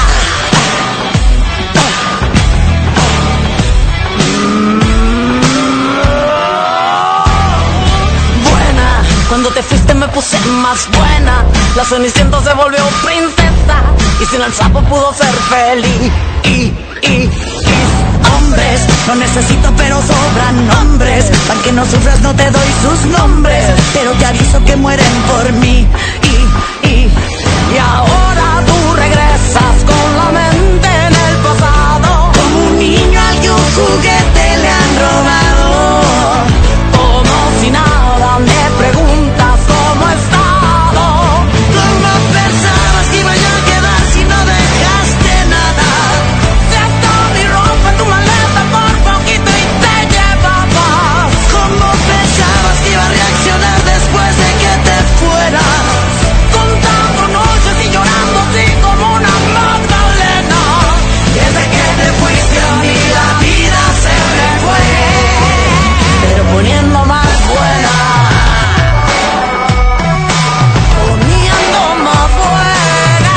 [SPEAKER 11] Buena, cuando te fuiste me puse más buena. La Cenicienta se volvió princesa y sin el sapo pudo ser feliz. Y, y, y hombres no necesito pero sobran nombres. Para que no sufras no te doy sus nombres, pero te aviso que mueren por mí. Y, y, y ahora tú regresas con la mente en el pasado, como un niño al que un juguete le han robado. Como si nada me preguntas cómo he estado. ¿Cómo pensabas que iba yo a quedar si no dejaste nada? Te ató mi ropa en tu maleta por poquito y te llevabas. ¿Cómo pensabas que iba a reaccionar después de que te fueras? Contando noches y llorando así como una Magdalena. Desde que te fuiste a mí la vida se me fue, pero poniendo más buena. Poniendo más buena.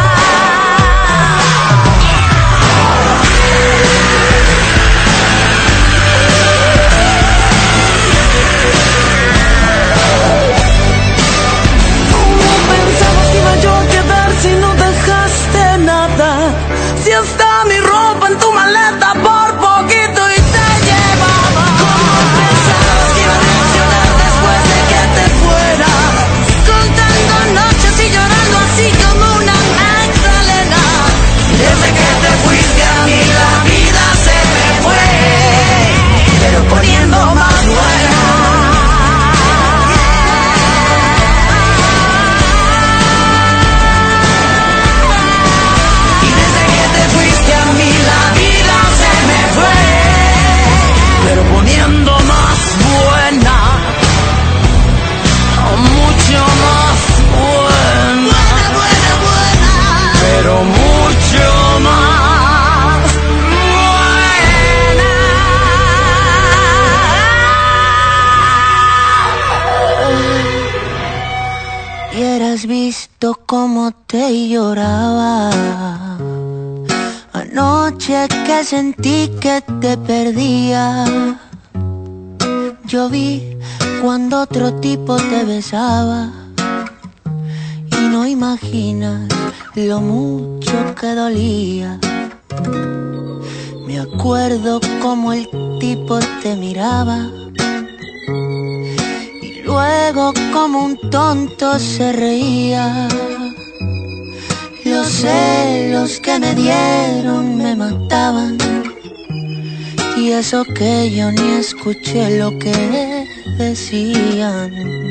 [SPEAKER 11] ¿Cómo pensabas que iba yo a quedar si no dejaste nada? Si está mi ropa en tu maleta por poquito y te llevaba. ¿Cómo pensabas que iba a reaccionar después de que te fueras? Contando noches y llorando así como una Magdalena. Desde que te fuiste a mí la vida se me fue, pero poniendo más buena. Y desde que te fuiste a mí la vida se me fue, pero poniendo más buena. Oh, mucho más buena. Buena, buena, buena. Pero mucho más buena. Hubieras visto cómo te lloraba anoche que sentí que te perdía. Yo vi cuando otro tipo te besaba y no imaginas lo mucho que dolía. Me acuerdo como el tipo te miraba y luego como un tonto se reía. Los celos que me dieron me mataban, y eso que yo ni escuché lo que decían.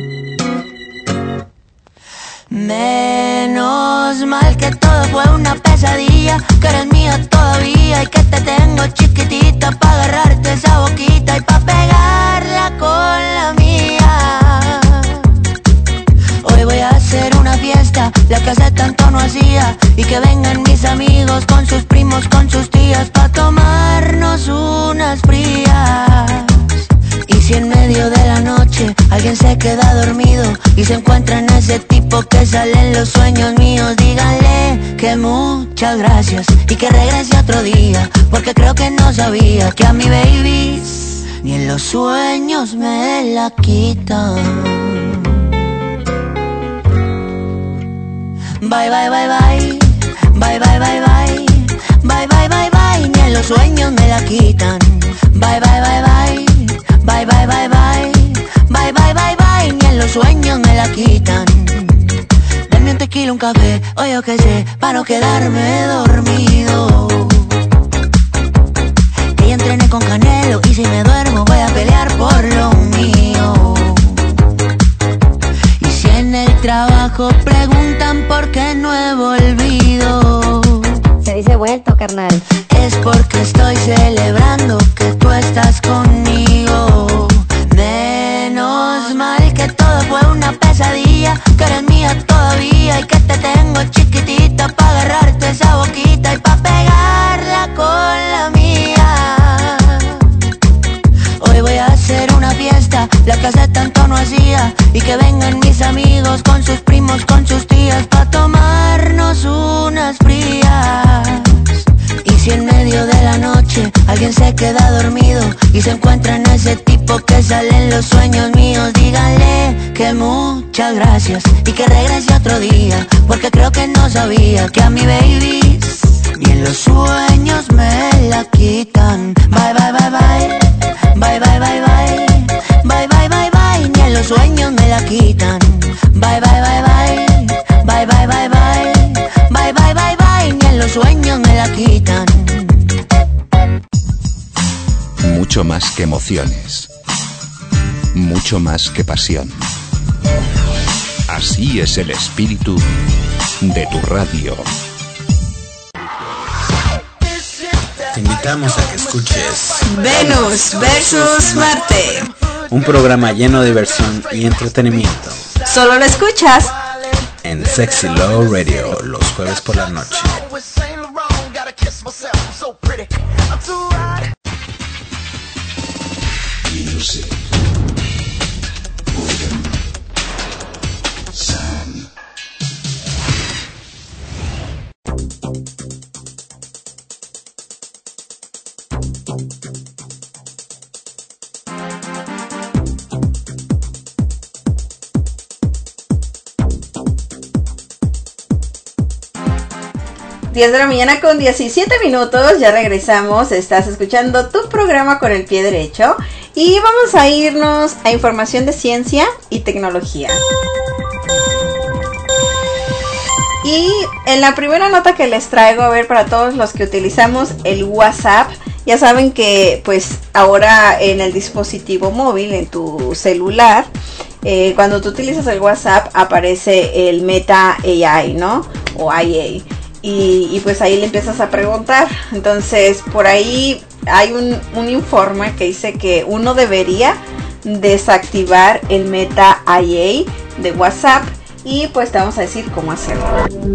[SPEAKER 11] Menos mal que todo fue una pesadilla, que eres mía todavía y que te tengo chiquitita pa' agarrarte esa boquita y pa' pegarla con la mía. Hoy voy a hacer una fiesta, la que hace tanto no hacía, y que vengan mis amigos con sus primos, con sus tías, pa' tomarnos unas frías. Y si en medio de la noche alguien se queda dormido y se encuentra en ese tipo que sale en los sueños míos, díganle que muchas gracias y que regrese otro día, porque creo que no sabía que a mi baby ni en los sueños me la quitan. Bye, bye, bye, bye, bye, bye, bye, bye,
[SPEAKER 12] Bye, bye, bye, bye, ni en los sueños me la quitan. Bye, bye, bye, bye, bye, bye, bye, bye, bye, bye, bye, bye, ni en los sueños me la quitan. Denme un tequila, un café, o yo qué sé, para no quedarme dormido. Que ya entrené con Canelo y si me duermo voy a pelear por lo mío. Y si en el trabajo preguntan por qué no he volvido,
[SPEAKER 13] se dice vuelto, carnal.
[SPEAKER 12] Es porque estoy celebrando que tú estás conmigo. Menos mal que todo fue una pesadilla, que eres mía todavía y que te tengo chiquitita pa' agarrarte esa boquita y pa' pegarla con la mía. Hoy voy a hacer una fiesta, la que hace tanto no hacía, y que vengan mis amigos con sus primos, con sus tías, pa' tomarnos unas frías. Y si en medio de la noche alguien se queda dormido y se encuentra en ese tipo que sale en los sueños míos, díganle que muchas gracias y que regrese otro día, porque creo que no sabía que a mi baby ni en los sueños me la quitan. Bye, bye, bye, bye, bye, bye, bye, bye, bye, bye, bye, bye, ni en los sueños me la quitan. Bye, bye, bye, bye, bye, bye, bye, bye, bye, bye, bye, bye, ni en los sueños me la quitan.
[SPEAKER 1] Mucho más que emociones, mucho más que pasión. Así es el espíritu de tu radio.
[SPEAKER 2] Te invitamos a que escuches
[SPEAKER 5] Venus versus Marte,
[SPEAKER 2] un programa lleno de diversión y entretenimiento.
[SPEAKER 5] Solo lo escuchas
[SPEAKER 2] en Sexy Love Radio los jueves por la noche.
[SPEAKER 1] Music, rhythm, sound.
[SPEAKER 4] diez de la mañana con diecisiete minutos, ya regresamos, estás escuchando tu programa con el pie derecho y vamos a irnos a información de ciencia y tecnología. Y en la primera nota que les traigo, a ver, para todos los que utilizamos el WhatsApp, ya saben que pues ahora en el dispositivo móvil, en tu celular, eh, cuando tú utilizas el WhatsApp aparece el Meta A I, ¿no? O I A. Y, y pues ahí le empiezas a preguntar. Entonces por ahí hay un, un informe que dice que uno debería desactivar el Meta I A de WhatsApp. Y pues te vamos a decir cómo hacerlo.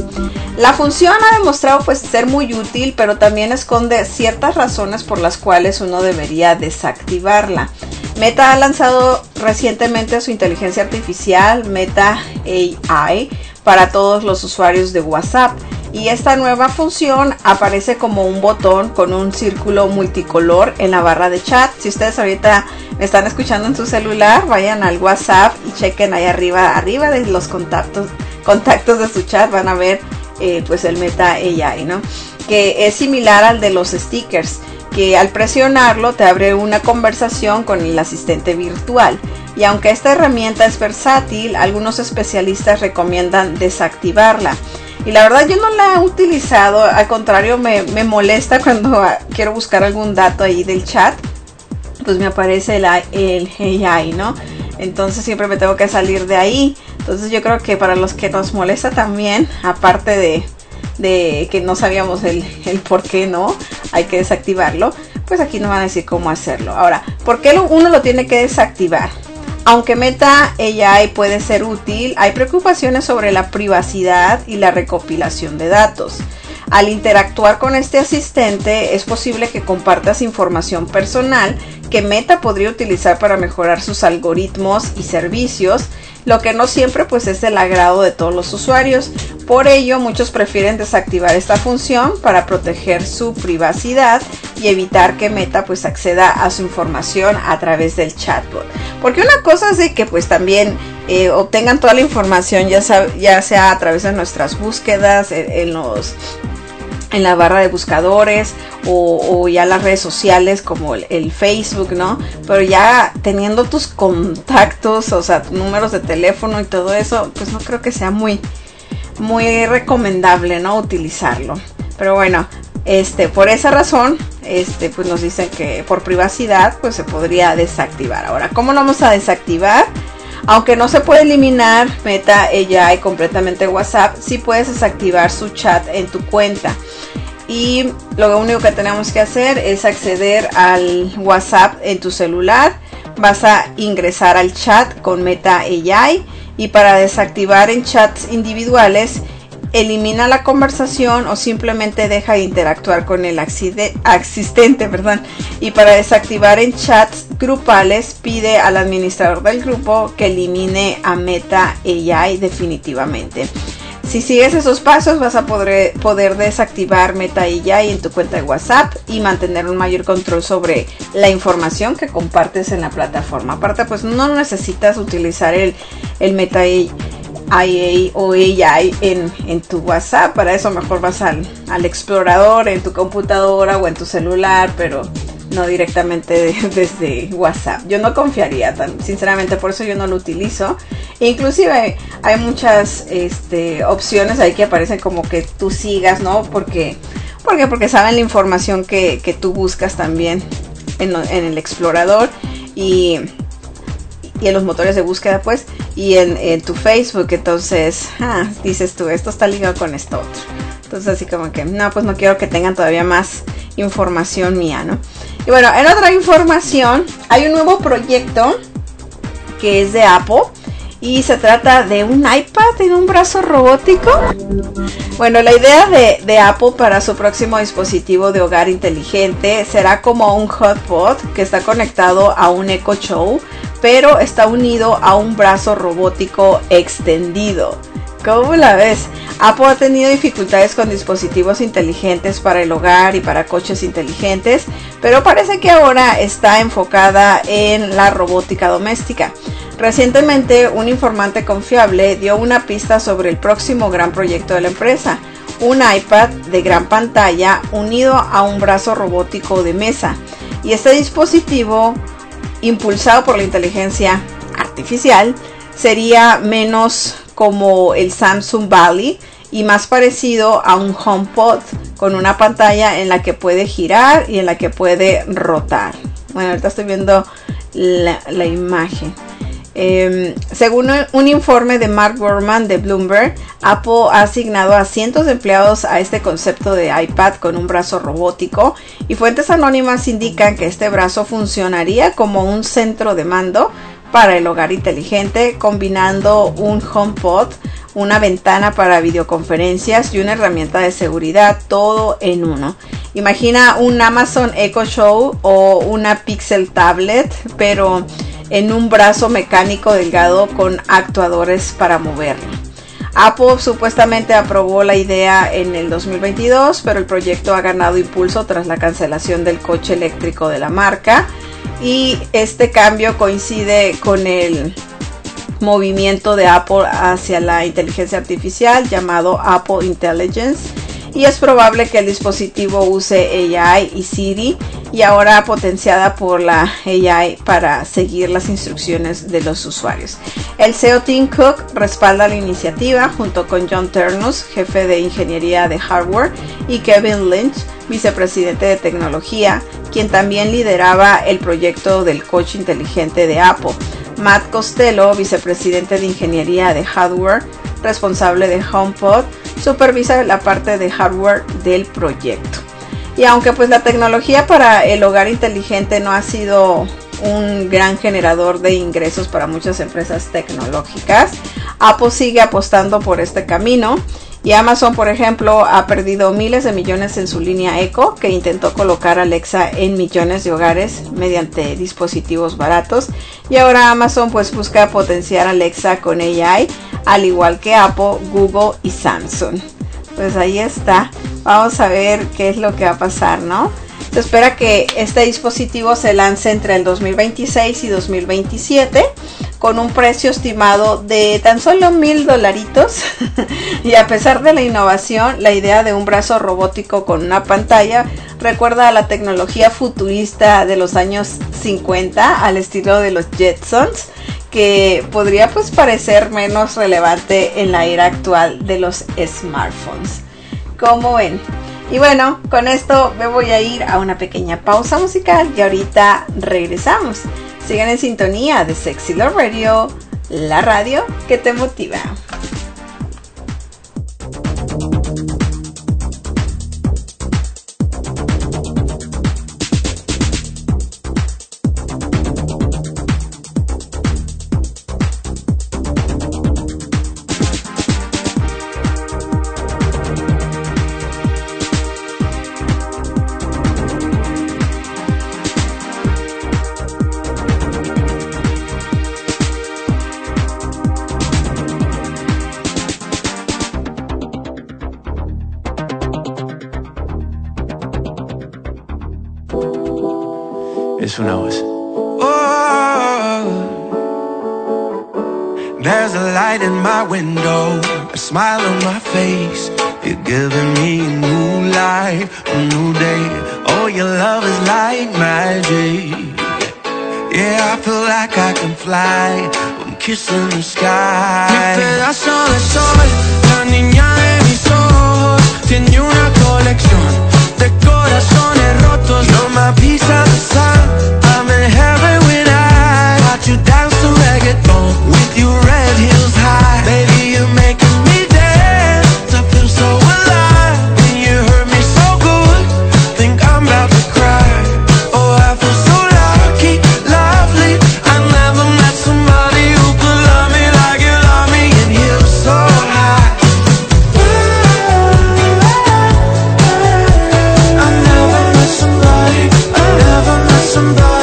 [SPEAKER 4] La función ha demostrado pues ser muy útil, pero también esconde ciertas razones por las cuales uno debería desactivarla. Meta ha lanzado recientemente su inteligencia artificial Meta A I para todos los usuarios de WhatsApp. Y esta nueva función aparece como un botón con un círculo multicolor en la barra de chat. Si ustedes ahorita me están escuchando en su celular, vayan al WhatsApp y chequen ahí arriba, arriba de los contactos, contactos de su chat, van a ver eh, pues el Meta A I, ¿no? Que es similar al de los stickers, que al presionarlo te abre una conversación con el asistente virtual. Y aunque esta herramienta es versátil, algunos especialistas recomiendan desactivarla. Y la verdad yo no la he utilizado, al contrario me, me molesta cuando quiero buscar algún dato ahí del chat, pues me aparece el, el A I, ¿no? Entonces siempre me tengo que salir de ahí. Entonces yo creo que para los que nos molesta también, aparte de, de que no sabíamos el, el por qué no, hay que desactivarlo, pues aquí nos van a decir cómo hacerlo. Ahora, ¿por qué uno lo tiene que desactivar? Aunque Meta A I puede ser útil, hay preocupaciones sobre la privacidad y la recopilación de datos. Al interactuar con este asistente, es posible que compartas información personal que Meta podría utilizar para mejorar sus algoritmos y servicios, lo que no siempre pues es del agrado de todos los usuarios. Por ello, muchos prefieren desactivar esta función para proteger su privacidad y evitar que Meta pues acceda a su información a través del chatbot. Porque una cosa es de que pues también eh, obtengan toda la información, ya sea, ya sea a través de nuestras búsquedas en, en los en la barra de buscadores o, o ya las redes sociales como el, el Facebook, ¿no? Pero ya teniendo tus contactos, o sea, números de teléfono y todo eso, pues no creo que sea muy, muy recomendable, ¿no? Utilizarlo. Pero bueno, este, por esa razón, este, pues nos dicen que por privacidad, pues se podría desactivar. Ahora, ¿cómo lo vamos a desactivar? Aunque no se puede eliminar Meta A I completamente WhatsApp, sí puedes desactivar su chat en tu cuenta. Y lo único que tenemos que hacer es acceder al WhatsApp en tu celular. Vas a ingresar al chat con Meta A I y para desactivar en chats individuales, elimina la conversación o simplemente deja de interactuar con el asistente, perdón. Y para desactivar en chats grupales, pide al administrador del grupo que elimine a Meta A I definitivamente. Si sigues esos pasos, vas a poder, poder desactivar Meta A I en tu cuenta de WhatsApp y mantener un mayor control sobre la información que compartes en la plataforma. Aparte, pues no necesitas utilizar el, el Meta A I I A o A I en, en tu WhatsApp. Para eso mejor vas al, al explorador en tu computadora o en tu celular, pero no directamente de, desde WhatsApp. Yo no confiaría tan sinceramente, por eso yo no lo utilizo. Inclusive hay, hay muchas este, opciones ahí que aparecen como que tú sigas, ¿no? Porque, porque, porque saben la información que, que tú buscas también en, en el explorador y y en los motores de búsqueda, pues, y en, en tu Facebook. Entonces, ah, dices tú, esto está ligado con esto otro. Entonces, así como que, no, pues no quiero que tengan todavía más información mía, ¿no? Y bueno, en otra información, hay un nuevo proyecto que es de Apple y se trata de un iPad en un brazo robótico. Bueno, la idea de, de Apple para su próximo dispositivo de hogar inteligente será como un HomePod que está conectado a un Echo Show, pero está unido a un brazo robótico extendido. ¿Cómo la ves? Apple ha tenido dificultades con dispositivos inteligentes para el hogar y para coches inteligentes, pero parece que ahora está enfocada en la robótica doméstica. Recientemente, un informante confiable dio una pista sobre el próximo gran proyecto de la empresa, un iPad de gran pantalla unido a un brazo robótico de mesa. Y este dispositivo, impulsado por la inteligencia artificial, sería menos como el Samsung Valley y más parecido a un HomePod con una pantalla en la que puede girar y en la que puede rotar. Bueno, ahorita estoy viendo la, la imagen. Eh, según un informe de Mark Gurman de Bloomberg, Apple ha asignado a cientos de empleados a este concepto de iPad con un brazo robótico y fuentes anónimas indican que este brazo funcionaría como un centro de mando para el hogar inteligente, combinando un HomePod, una ventana para videoconferencias y una herramienta de seguridad, todo en uno. Imagina un Amazon Echo Show o una Pixel Tablet, pero en un brazo mecánico delgado con actuadores para moverlo. Apple supuestamente aprobó la idea en el dos mil veintidós, pero el proyecto ha ganado impulso tras la cancelación del coche eléctrico de la marca. Y este cambio coincide con el movimiento de Apple hacia la inteligencia artificial llamado Apple Intelligence. Y es probable que el dispositivo use A I y Siri y ahora potenciada por la A I para seguir las instrucciones de los usuarios. El C E O Tim Cook respalda la iniciativa junto con John Ternus, jefe de ingeniería de hardware, y Kevin Lynch, vicepresidente de tecnología, quien también lideraba el proyecto del coche inteligente de Apple. Matt Costello, vicepresidente de ingeniería de hardware, responsable de HomePod, supervisa la parte de hardware del proyecto. Y aunque pues la tecnología para el hogar inteligente no ha sido un gran generador de ingresos para muchas empresas tecnológicas, Apple sigue apostando por este camino. Y Amazon, por ejemplo, ha perdido miles de millones en su línea Echo, que intentó colocar Alexa en millones de hogares mediante dispositivos baratos. Y ahora Amazon pues busca potenciar Alexa con A I, al igual que Apple, Google y Samsung. Pues ahí está. Vamos a ver qué es lo que va a pasar, ¿no? Se espera que este dispositivo se lance entre el dos mil veintiséis y dos mil veintisiete. con un precio estimado de tan solo mil dolaritos. Y a pesar de la innovación, la idea de un brazo robótico con una pantalla recuerda a la tecnología futurista de los años cincuenta, al estilo de los Jetsons, que podría pues parecer menos relevante en la era actual de los smartphones. ¿Cómo ven? Y bueno, con esto me voy a ir a una pequeña pausa musical y ahorita regresamos. Sigan en sintonía de Sexy Love Radio, la radio que te motiva.
[SPEAKER 14] Es una voz.
[SPEAKER 15] Oh, there's a light in my window, a smile on my face. You're giving me a new life, a new day. Oh, your love is like magic. Yeah, I feel like I can fly. I'm kissing the sky. Mi pedazo de sol, la niña de mis ojos, tiene una colección de corazones rotos. You're my piece of the sun. I'm in heaven when I watch you dance to reggaeton with your red heels high. Baby, you're making me dance. I feel so alive. When you hurt me so good, think I'm about to cry. Oh, I feel so lucky, lovely. I never met somebody who could love me like you love me, and you're so high. I never met somebody, I never met somebody.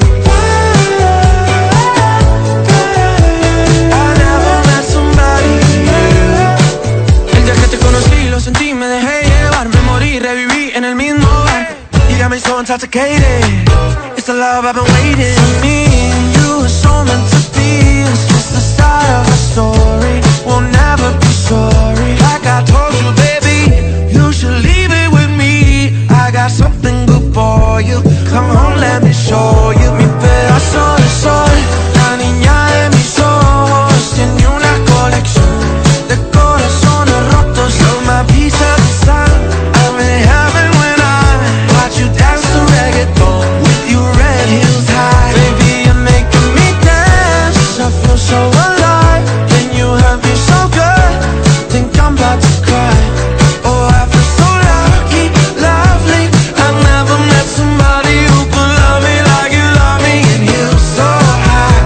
[SPEAKER 15] I never met somebody. El día que te conocí lo sentí, me dejé llevar, me morí, reviví en el mismo bar. You got me so intoxicated. It's the love I've been waiting. Me and you are so meant to be. It's just the start of a story. We'll never be sorry. Like I told you, baby, you should leave it with me. I got something good for you. Come on, let me show you. Mi pedazo de sol, la niña de mis ojos, tiene una colección de corazones rotos. You're my piece of the sun. I'm in heaven when I watch you dance to reggaeton with your red heels high. Baby, you're making me dance. I feel so alive. Then you hurt me so good, think I'm about to cry. Oh, I feel so lucky, lovely. I never met somebody who could love me like you love me, and you're so high.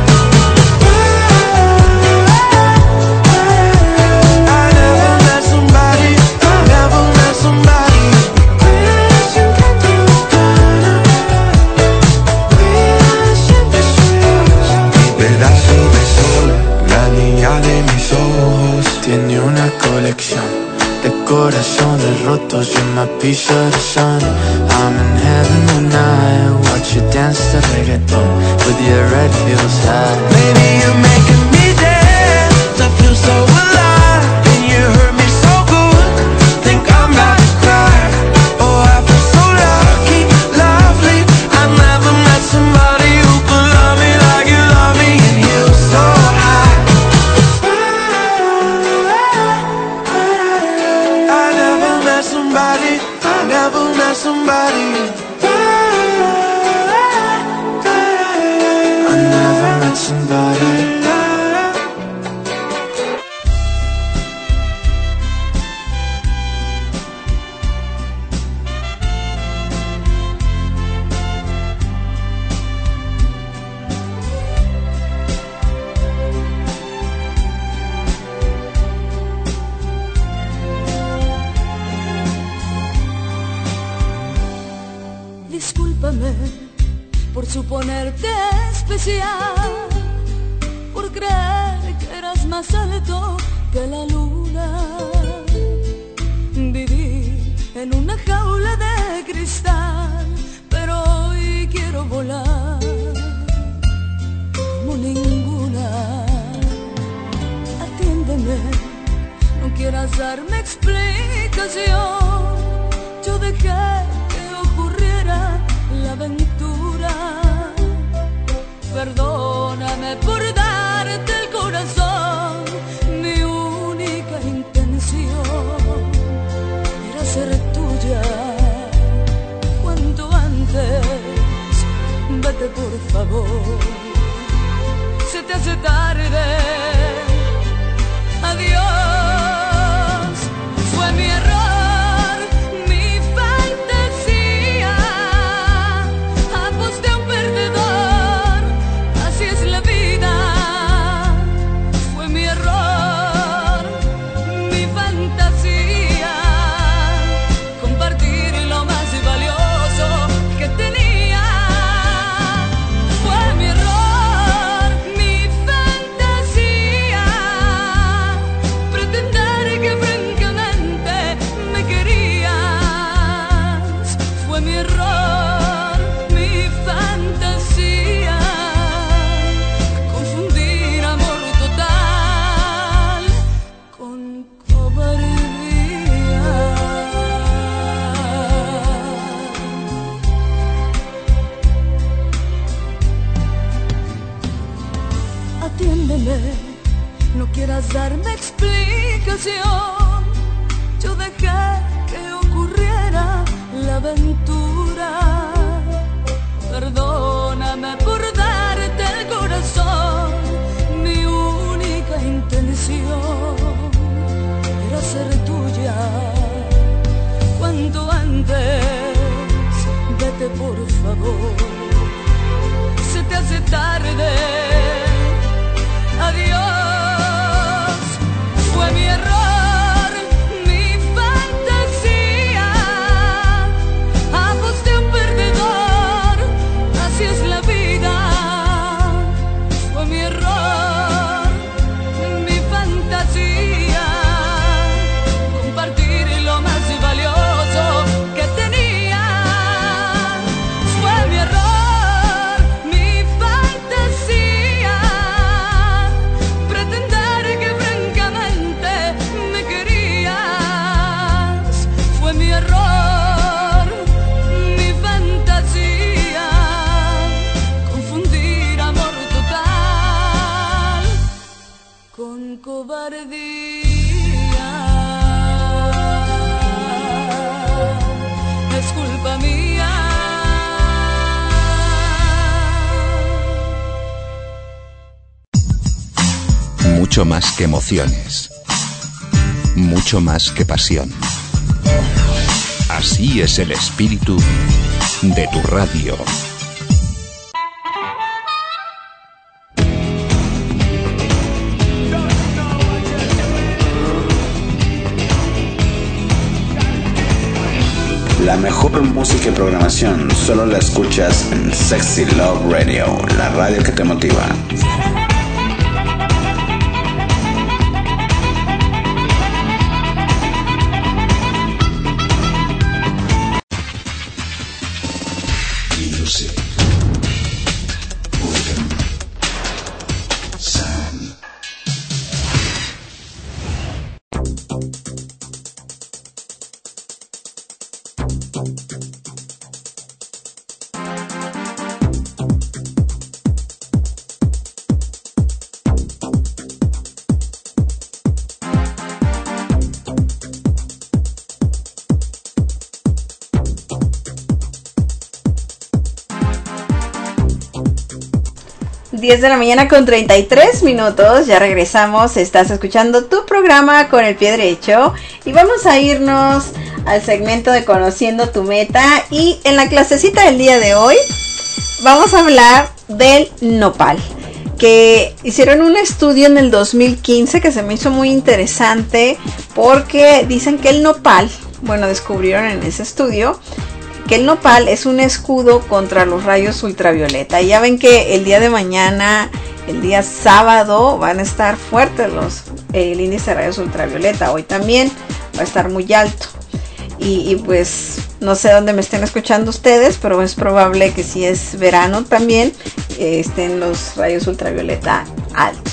[SPEAKER 15] I never met somebody, I never met somebody. Mi pedazo de sol, la niña de mis ojos, tiene una colección de corazones rotos. You're my piece of the sun. I'm in heaven when I watch you dance to reggaeton with your red heels high. Baby, you're making me dance. I feel so alive. And you hurt me so good, think I'm about to cry. Oh, I feel so lucky, lovely. I never met somebody who could love me like you love me, and you're so high. I never met somebody, I never met somebody. I never met somebody.
[SPEAKER 8] Discúlpame por suponerte especial, por creer que eras más alto que la luna. Viví en una jaula de cristal, pero hoy quiero volar como ninguna.
[SPEAKER 3] darme explicación. Yo dejé que ocurriera la aventura. Perdóname por darte el corazón. Mi única intención era ser tuya. Cuanto antes, vete por favor. Se te hace tarde. Adiós. Fue mi error, mi fantasía. Aposté a un perdedor. Así es la vida. Fue mi error, mi fantasía. Compartir lo más valioso que tenía. Fue mi error, mi fantasía. Pretender que francamente me querías. Fue mi error, mi fantasía. Confundir amor total con cobardía. Atiéndeme, no quieras darme explicación. Yo dejé que ocurriera la aventura. Perdóname por darte el corazón. Mi única intención era ser tuya. Cuanto antes, vete por favor. Se te hace tarde. Adiós. Fue mi error, mi fantasía. Aposté a un perdedor. Así es la vida. Fue mi error, mi fantasía. Compartir lo más valioso que tenía. Fue mi error, mi fantasía. Pretender que francamente me querías. Fue mi error, mi fantasía. Confundir amor total con cobardía. Es culpa mía.
[SPEAKER 1] Mucho más que emociones. Mucho más que pasión. Así es el espíritu de tu radio.
[SPEAKER 2] La mejor música y programación solo la escuchas en Sexy Love Radio, la radio que te motiva.
[SPEAKER 16] Music, rhythm, sound.
[SPEAKER 4] diez de la mañana con treinta y tres minutos, ya regresamos, estás escuchando tu programa Con el Pie Derecho y vamos a irnos al segmento de Conociendo tu Meta. Y en la clasecita del día de hoy vamos a hablar del nopal, que hicieron un estudio en el dos mil quince que se me hizo muy interesante porque dicen que el nopal, bueno, descubrieron en ese estudio que el nopal es un escudo contra los rayos ultravioleta. Y ya ven que el día de mañana, el día sábado, van a estar fuertes los eh, el índice de rayos ultravioleta. Hoy también va a estar muy alto. Y, y pues no sé dónde me estén escuchando ustedes, pero es probable que si es verano también eh, estén los rayos ultravioleta altos.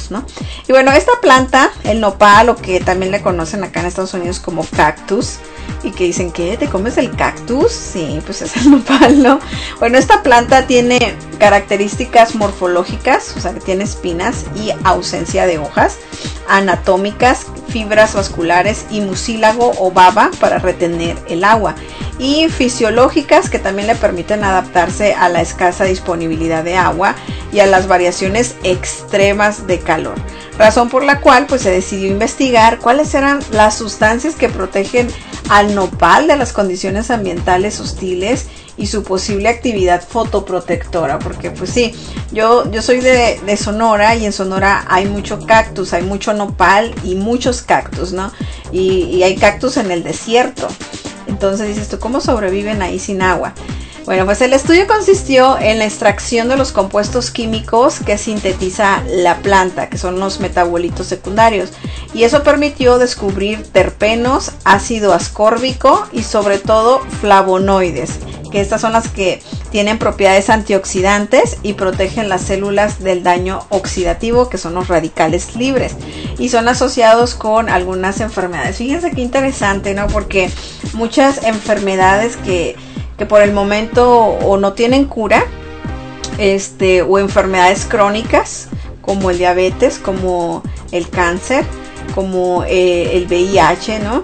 [SPEAKER 4] cactus, ¿no? Y bueno, esta planta, el nopal, o que también le conocen acá en Estados Unidos como cactus, y que dicen, ¿qué? ¿Te comes el cactus? Sí, pues es el nopal, ¿no? Bueno, esta planta tiene características morfológicas, o sea que tiene espinas y ausencia de hojas, anatómicas, fibras vasculares y mucílago o baba para retener el agua, y fisiológicas, que también le permiten adaptarse a la escasa disponibilidad de agua y a las variaciones extremas de calor, razón por la cual pues se decidió investigar cuáles eran las sustancias que protegen al nopal de las condiciones ambientales hostiles y su posible actividad fotoprotectora, porque pues sí, yo, yo soy de, de Sonora, y en Sonora hay mucho cactus, hay mucho nopal y muchos cactus, ¿no? Y, y hay cactus en el desierto. Entonces dices tú, ¿cómo sobreviven ahí sin agua? Bueno, pues el estudio consistió en la extracción de los compuestos químicos que sintetiza la planta, que son los metabolitos secundarios, y eso permitió descubrir terpenos, ácido ascórbico y sobre todo flavonoides, que estas son las que tienen propiedades antioxidantes y protegen las células del daño oxidativo, que son los radicales libres, y son asociados con algunas enfermedades. Fíjense qué interesante, ¿no? Porque muchas enfermedades que que por el momento o no tienen cura, este, o enfermedades crónicas como el diabetes, como el cáncer, como eh, el V I H, ¿no?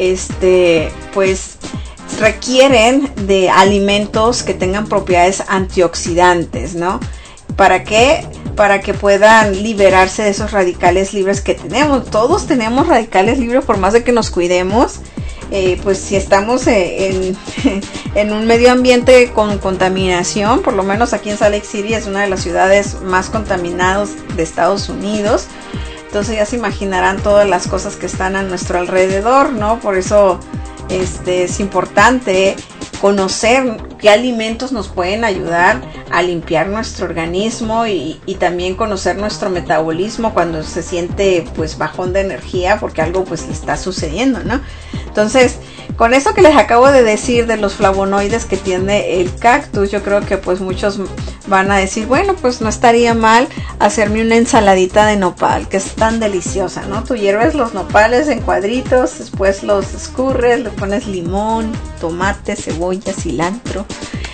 [SPEAKER 4] Este, pues requieren de alimentos que tengan propiedades antioxidantes, ¿no? ¿Para qué? Para que puedan liberarse de esos radicales libres que tenemos. Todos tenemos radicales libres, por más de que nos cuidemos. Eh, pues si estamos eh, en, en un medio ambiente con contaminación, por lo menos aquí en Salt Lake City es una de las ciudades más contaminadas de Estados Unidos, entonces ya se imaginarán todas las cosas que están a nuestro alrededor, ¿no? Por eso este, es importante conocer qué alimentos nos pueden ayudar a limpiar nuestro organismo, y, y también conocer nuestro metabolismo cuando se siente pues bajón de energía porque algo pues le está sucediendo, ¿no? Entonces, con eso que les acabo de decir de los flavonoides que tiene el cactus, yo creo que pues muchos van a decir, bueno, pues no estaría mal hacerme una ensaladita de nopal, que es tan deliciosa, ¿no? Tú hierves los nopales en cuadritos, después los escurres, le pones limón, tomate, cebolla, cilantro,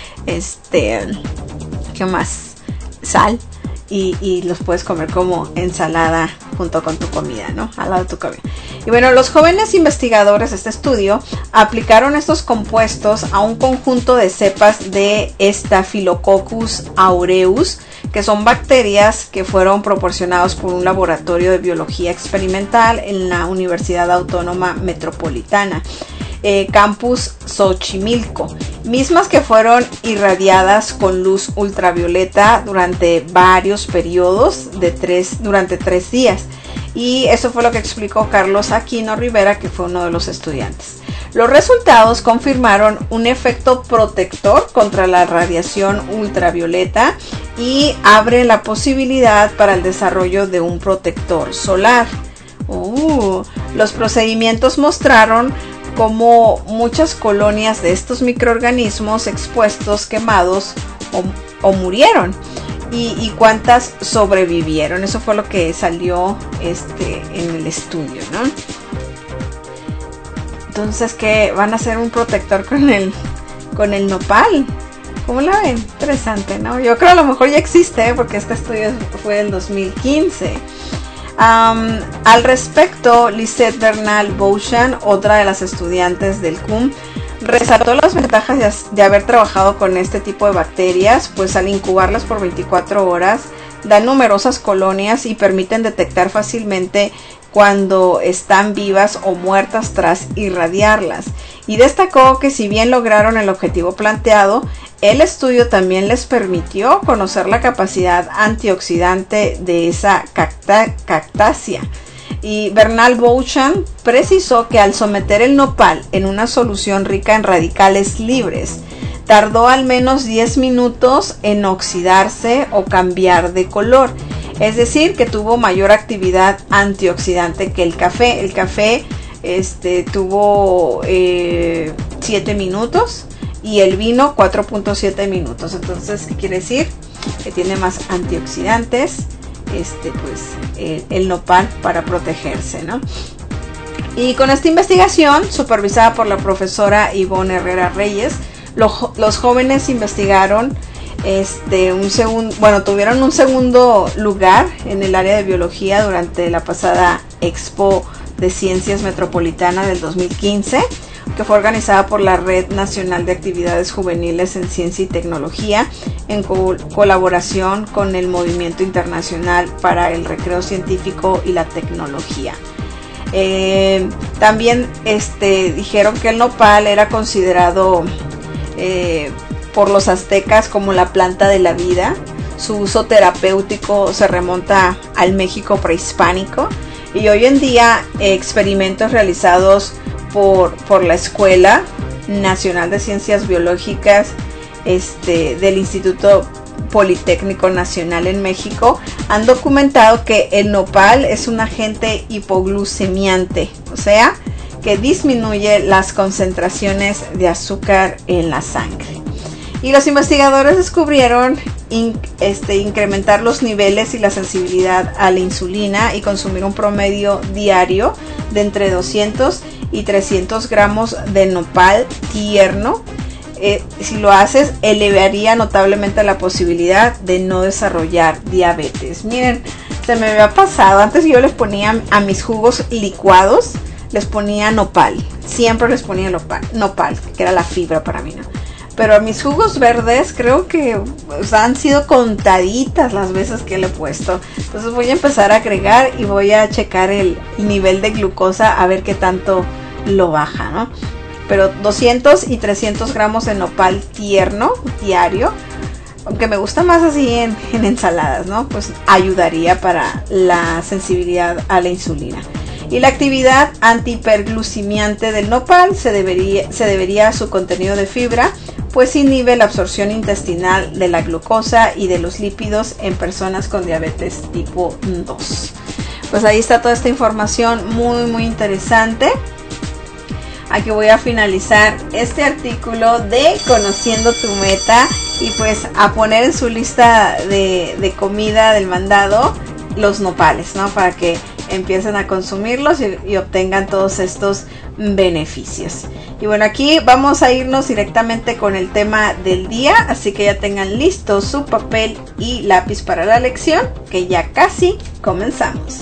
[SPEAKER 4] este, ¿qué más? Sal. Y, y los puedes comer como ensalada junto con tu comida, ¿no? Al lado de tu comida. Y bueno, los jóvenes investigadores de este estudio aplicaron estos compuestos a un conjunto de cepas de Staphylococcus aureus, que son bacterias que fueron proporcionados por un laboratorio de biología experimental en la Universidad Autónoma Metropolitana, eh, Campus Xochimilco, mismas que fueron irradiadas con luz ultravioleta durante varios periodos de tres, durante tres días. Y eso fue lo que explicó Carlos Aquino Rivera, que fue uno de los estudiantes. Los resultados confirmaron un efecto protector contra la radiación ultravioleta y abre la posibilidad para el desarrollo de un protector solar. Uh, los procedimientos mostraron cómo muchas colonias de estos microorganismos expuestos quemados o, o murieron. Y, y cuántas sobrevivieron. Eso fue lo que salió este, en el estudio, ¿no? Entonces, ¿qué? ¿Van a hacer un protector con el, con el nopal? ¿Cómo la ven? Interesante, ¿no? Yo creo a lo mejor ya existe, ¿eh? Porque este estudio fue del dos mil quince. Um, al respecto, Lisette Bernal Beauchamp, otra de las estudiantes del C U M, resaltó las ventajas de, de haber trabajado con este tipo de bacterias, pues al incubarlas por veinticuatro horas dan numerosas colonias y permiten detectar fácilmente cuando están vivas o muertas tras irradiarlas. Y destacó que si bien lograron el objetivo planteado, el estudio también les permitió conocer la capacidad antioxidante de esa cacta, cactácea. Y Bernal Beauchamp precisó que al someter el nopal en una solución rica en radicales libres, tardó al menos diez minutos en oxidarse o cambiar de color. Es decir, que tuvo mayor actividad antioxidante que el café. El café este, tuvo eh, siete minutos y el vino cuatro punto siete minutos. Entonces, ¿qué quiere decir? Que tiene más antioxidantes este pues el, el nopal para protegerse, ¿no? Y con esta investigación, supervisada por la profesora Ivonne Herrera Reyes, lo, los jóvenes investigaron este un segundo, bueno, tuvieron un segundo lugar en el área de biología durante la pasada Expo de Ciencias Metropolitana del dos mil quince, que fue organizada por la Red Nacional de Actividades Juveniles en Ciencia y Tecnología, en co- colaboración con el Movimiento Internacional para el Recreo Científico y la Tecnología. Eh, también este, dijeron que el nopal era considerado eh, por los aztecas como la planta de la vida. Su uso terapéutico se remonta al México prehispánico, y hoy en día eh, experimentos realizados por, por la Escuela Nacional de Ciencias Biológicas este, del Instituto Politécnico Nacional en México han documentado que el nopal es un agente hipoglucemiante, o sea, que disminuye las concentraciones de azúcar en la sangre. Y los investigadores descubrieron in, este, incrementar los niveles y la sensibilidad a la insulina y consumir un promedio diario de entre doscientos y trescientos gramos de nopal tierno. Eh, si lo haces, elevaría notablemente la posibilidad de no desarrollar diabetes. Miren, se me había pasado, antes yo les ponía a mis jugos licuados, les ponía nopal, siempre les ponía nopal, nopal que era la fibra para mí, ¿no? Pero a mis jugos verdes creo que o sea, han sido contaditas las veces que le he puesto. Entonces voy a empezar a agregar y voy a checar el nivel de glucosa a ver qué tanto lo baja, ¿no? Pero doscientos y trescientos gramos de nopal tierno diario, aunque me gusta más así en, en ensaladas, ¿no? Pues ayudaría para la sensibilidad a la insulina. Y la actividad antihiperglucemiante del nopal se debería, se debería a su contenido de fibra, pues inhibe la absorción intestinal de la glucosa y de los lípidos en personas con diabetes tipo dos. Pues ahí está toda esta información muy muy interesante. Aquí voy a finalizar este artículo de Conociendo tu Meta, y pues a poner en su lista de, de comida del mandado los nopales, ¿no? Para que empiecen a consumirlos y, y obtengan todos estos beneficios. Y bueno, aquí vamos a irnos directamente con el tema del día, así que ya tengan listo su papel y lápiz para la lección, que ya casi comenzamos.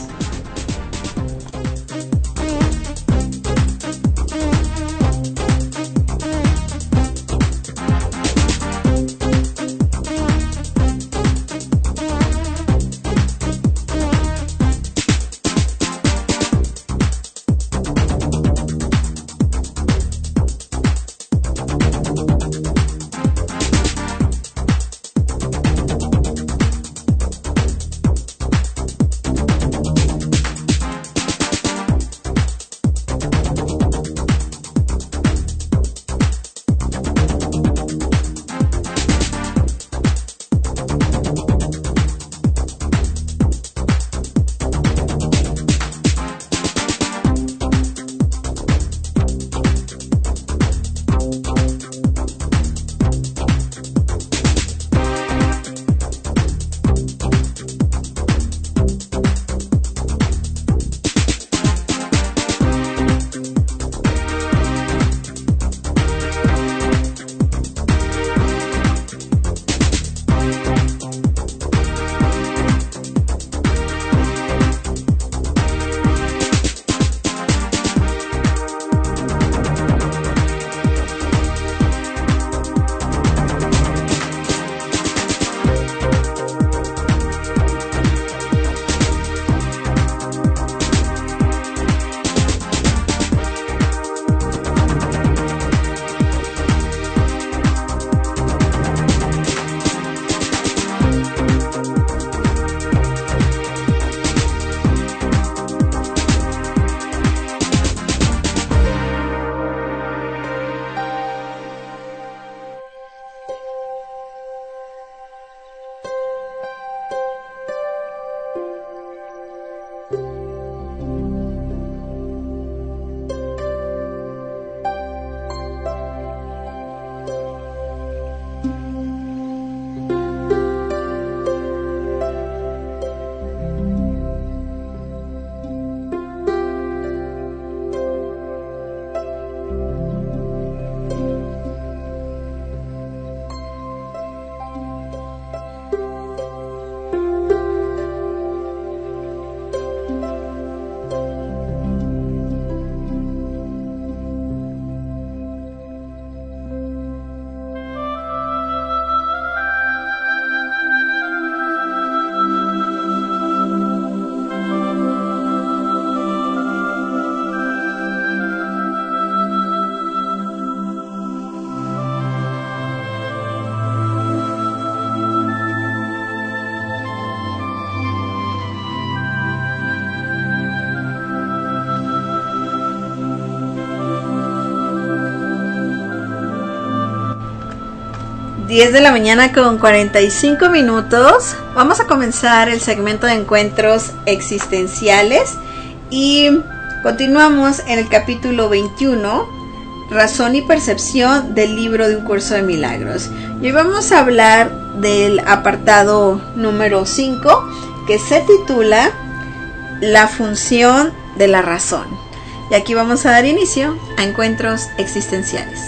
[SPEAKER 5] diez de la mañana con cuarenta y cinco minutos. Vamos a comenzar el segmento de encuentros existenciales y continuamos en el capítulo veintiuno, Razón y Percepción, del libro de Un Curso de Milagros. Y hoy vamos a hablar del apartado número cinco, que se titula La función de la razón. Y aquí vamos a dar inicio a encuentros existenciales.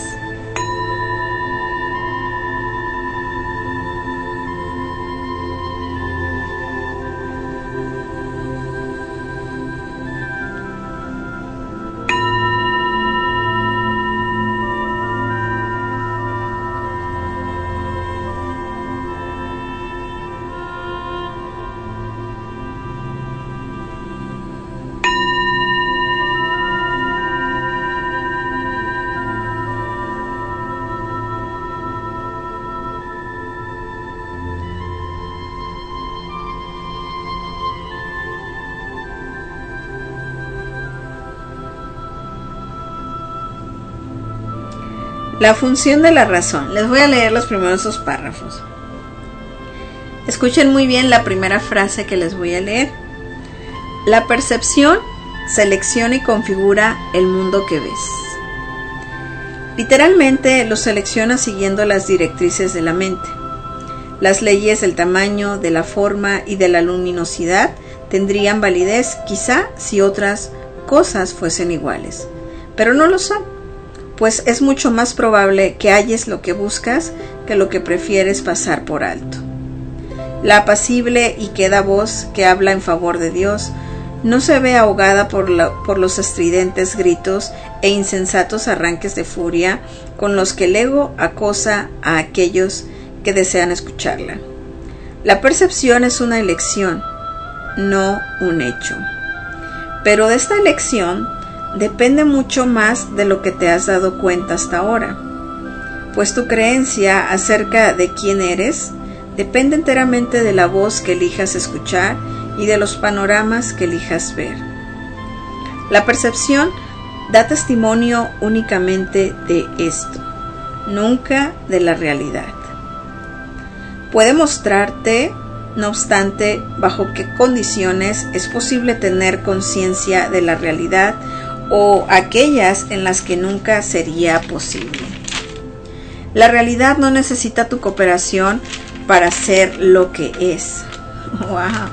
[SPEAKER 5] La función de la razón. Les voy a leer los primeros dos párrafos. Escuchen muy bien la primera frase que les voy a leer. La percepción selecciona y configura el mundo que ves. Literalmente lo selecciona siguiendo las directrices de la mente. Las leyes del tamaño, de la forma y de la luminosidad tendrían validez quizá si otras cosas fuesen iguales, pero no lo son. Pues es mucho más probable que halles lo que buscas que lo que prefieres pasar por alto. La apacible y queda voz que habla en favor de Dios no se ve ahogada por, la, por los estridentes gritos e insensatos arranques de furia con los que el ego acosa a aquellos que desean escucharla. La percepción es una elección, no un hecho. Pero de esta elección depende mucho más de lo que te has dado cuenta hasta ahora, pues tu creencia acerca de quién eres depende enteramente de la voz que elijas escuchar y de los panoramas que elijas ver. La percepción da testimonio únicamente de esto, nunca de la realidad. Puede mostrarte, no obstante, bajo qué condiciones es posible tener conciencia de la realidad o aquellas en las que nunca sería posible. La realidad no necesita tu cooperación para ser lo que es. Wow.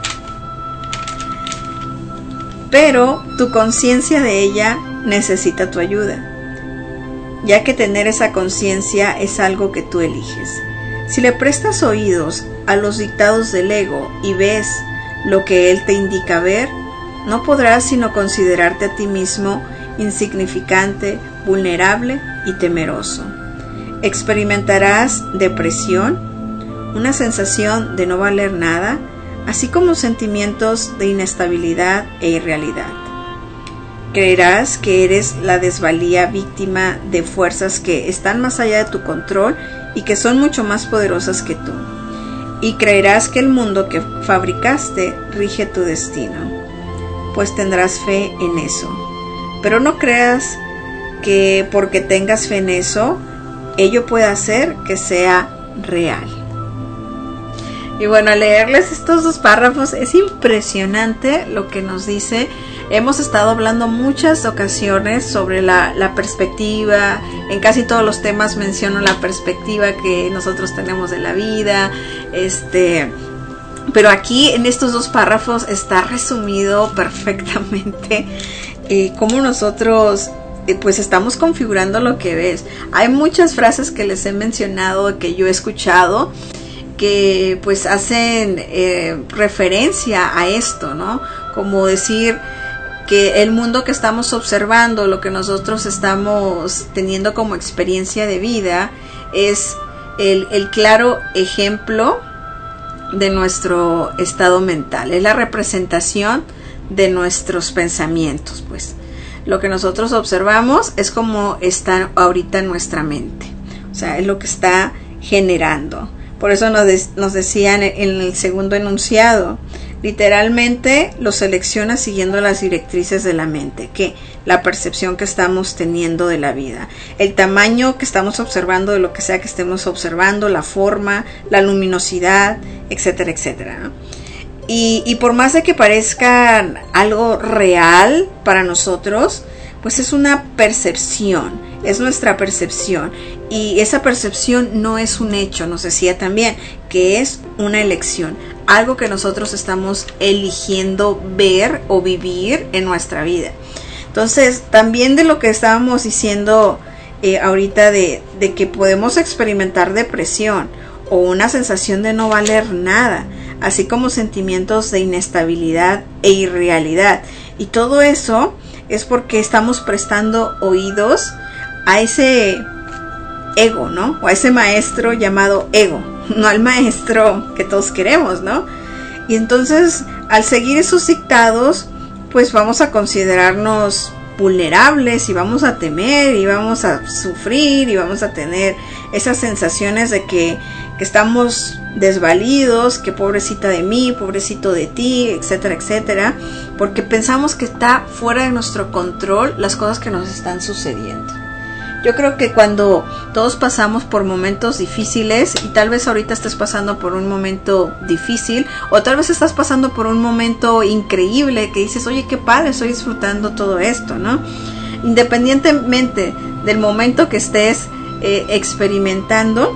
[SPEAKER 5] Pero tu conciencia de ella necesita tu ayuda, ya que tener esa conciencia es algo que tú eliges. Si le prestas oídos a los dictados del ego y ves lo que él te indica ver, no podrás sino considerarte a ti mismo insignificante, vulnerable y temeroso. Experimentarás depresión, una sensación de no valer nada, así como sentimientos de inestabilidad e irrealidad. Creerás que eres la desvalía víctima de fuerzas que están más allá de tu control y que son mucho más poderosas que tú. Y creerás que el mundo que fabricaste rige tu destino, pues tendrás fe en eso. Pero no creas que porque tengas fe en eso, ello pueda hacer que sea real. Y bueno, al leerles estos dos párrafos es impresionante lo que nos dice. Hemos estado hablando muchas ocasiones sobre la, la perspectiva. En casi todos los temas menciono la perspectiva que nosotros tenemos de la vida. Este... Pero aquí en estos dos párrafos está resumido perfectamente eh, cómo nosotros eh, pues estamos configurando lo que ves. Hay muchas frases que les he mencionado, que yo he escuchado, que pues hacen eh, referencia a esto, ¿no? Como decir que el mundo que estamos observando, lo que nosotros estamos teniendo como experiencia de vida, es el, el claro ejemplo de nuestro estado mental, es la representación de nuestros pensamientos. Pues lo que nosotros observamos es como está ahorita en nuestra mente, o sea, es lo que está generando. Por eso nos, de, nos decían en el segundo enunciado, Literalmente lo selecciona siguiendo las directrices de la mente, que la percepción que estamos teniendo de la vida, el tamaño que estamos observando de lo que sea que estemos observando, la forma, la luminosidad, etcétera, etcétera, ¿no? Y, y por más de que parezca algo real para nosotros, pues es una percepción, es nuestra percepción, y esa percepción no es un hecho, nos decía también, que es una elección, algo que nosotros estamos eligiendo ver o vivir en nuestra vida. Entonces, también de lo que estábamos diciendo eh, ahorita de, de que podemos experimentar depresión o una sensación de no valer nada, así como sentimientos de inestabilidad e irrealidad, y todo eso es porque estamos prestando oídos a ese ego, ¿no? O a ese maestro llamado ego, no al maestro que todos queremos, ¿no? Y entonces, al seguir esos dictados, pues vamos a considerarnos vulnerables y vamos a temer y vamos a sufrir y vamos a tener esas sensaciones de que, que estamos desvalidos, que pobrecita de mí, pobrecito de ti, etcétera, etcétera, porque pensamos que está fuera de nuestro control las cosas que nos están sucediendo. Yo creo que cuando todos pasamos por momentos difíciles, y tal vez ahorita estés pasando por un momento difícil, o tal vez estás pasando por un momento increíble que dices, oye, qué padre, estoy disfrutando todo esto, ¿no? Independientemente del momento que estés eh, experimentando,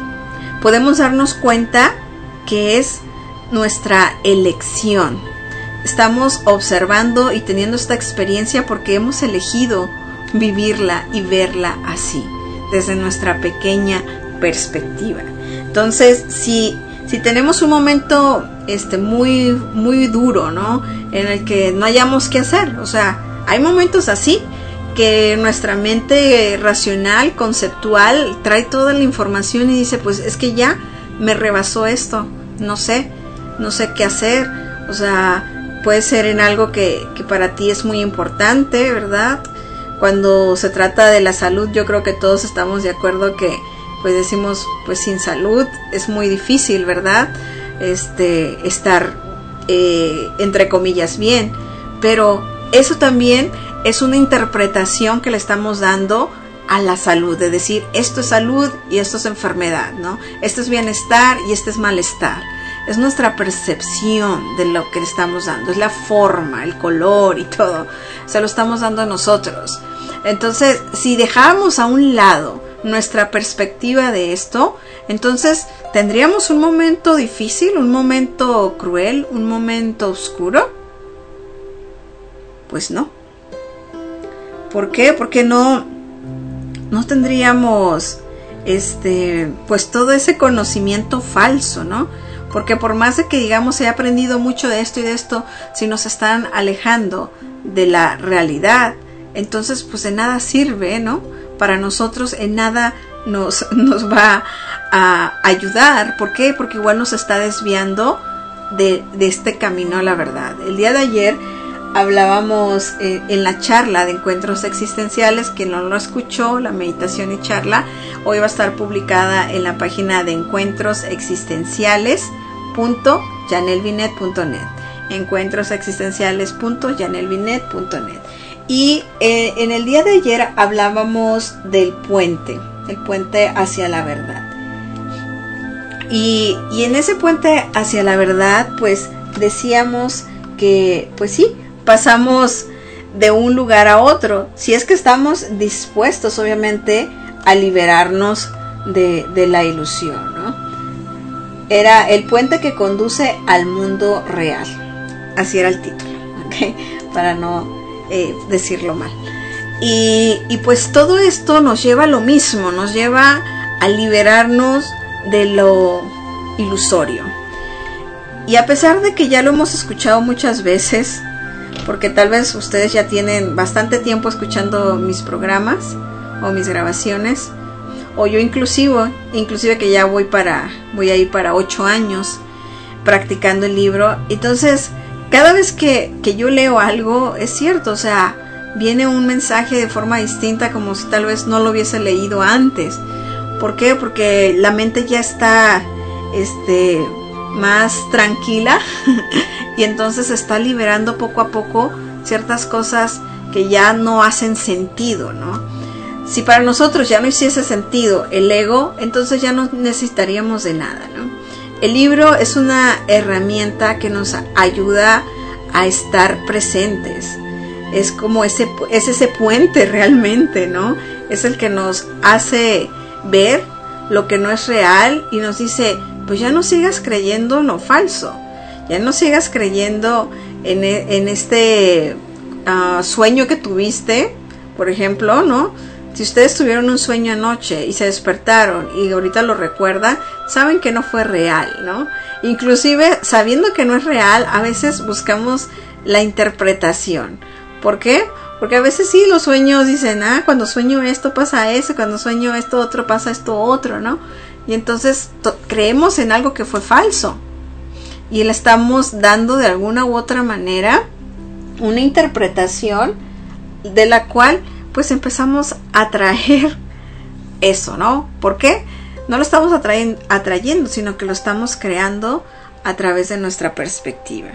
[SPEAKER 5] podemos darnos cuenta que es nuestra elección. Estamos observando y teniendo esta experiencia porque hemos elegido vivirla y verla así, desde nuestra pequeña perspectiva. Entonces, si, si tenemos un momento este, muy, muy duro, ¿no? En el que no hayamos qué hacer, o sea, hay momentos así que nuestra mente racional, conceptual, trae toda la información y dice, pues es que ya me rebasó esto, no sé, no sé qué hacer, o sea, puede ser en algo que, que para ti es muy importante, ¿verdad? Cuando se trata de la salud, yo creo que todos estamos de acuerdo que, pues decimos, pues sin salud es muy difícil, ¿verdad? Este, estar, eh, entre comillas, bien. Pero eso también es una interpretación que le estamos dando a la salud, de decir, esto es salud y esto es enfermedad, ¿no? Esto es bienestar y esto es malestar. Es nuestra percepción de lo que le estamos dando, es la forma, el color y todo, se lo estamos dando a nosotros. Entonces, si dejáramos a un lado nuestra perspectiva de esto, entonces tendríamos un momento difícil, un momento cruel, un momento oscuro. Pues no. ¿Por qué? Porque no, no tendríamos este, pues todo ese conocimiento falso, ¿no? Porque por más de que digamos he aprendido mucho de esto y de esto, si nos están alejando de la realidad, entonces pues de nada sirve, ¿no? Para nosotros en nada nos, nos va a ayudar. ¿Por qué? Porque igual nos está desviando de, de este camino a la verdad. El día de ayer hablábamos eh, en la charla de encuentros existenciales, que no lo escuchó, la meditación y charla, hoy va a estar publicada en la página de encuentros existenciales punto janelle binet punto net, encuentros existenciales punto janelle binet punto net. Y eh, en el día de ayer hablábamos del puente, el puente hacia la verdad. Y, y en ese puente hacia la verdad, pues decíamos que, pues sí, pasamos de un lugar a otro, si es que estamos dispuestos, obviamente, a liberarnos de, de la ilusión, ¿no? Era el puente que conduce al mundo real. Así era el título, ¿ok? Para no eh, decirlo mal. Y, y pues todo esto nos lleva a lo mismo, nos lleva a liberarnos de lo ilusorio. Y a pesar de que ya lo hemos escuchado muchas veces, porque tal vez ustedes ya tienen bastante tiempo escuchando mis programas o mis grabaciones, o yo inclusive, inclusive que ya voy para, voy a ir para ocho años practicando el libro. Entonces, cada vez que, que yo leo algo, es cierto, o sea, viene un mensaje de forma distinta, como si tal vez no lo hubiese leído antes. ¿Por qué? Porque la mente ya está, este, más tranquila y entonces está liberando poco a poco ciertas cosas que ya no hacen sentido, ¿no? Si para nosotros ya no hiciese sentido el ego, entonces ya no necesitaríamos de nada, ¿no? El libro es una herramienta que nos ayuda a estar presentes. Es como ese, es ese puente realmente, ¿no? Es el que nos hace ver lo que no es real y nos dice, pues ya no sigas creyendo en lo falso, ya no sigas creyendo en, en este uh, sueño que tuviste, por ejemplo, ¿no? Si ustedes tuvieron un sueño anoche y se despertaron y ahorita lo recuerdan, saben que no fue real, ¿no? Inclusive sabiendo que no es real, a veces buscamos la interpretación. ¿Por qué? Porque a veces sí, los sueños dicen, ah, cuando sueño esto pasa eso, cuando sueño esto otro pasa esto otro, ¿no? Y entonces creemos en algo que fue falso y le estamos dando de alguna u otra manera una interpretación de la cual pues empezamos a atraer eso, ¿no? ¿Por qué? No lo estamos atrayendo, atrayendo, sino que lo estamos creando a través de nuestra perspectiva.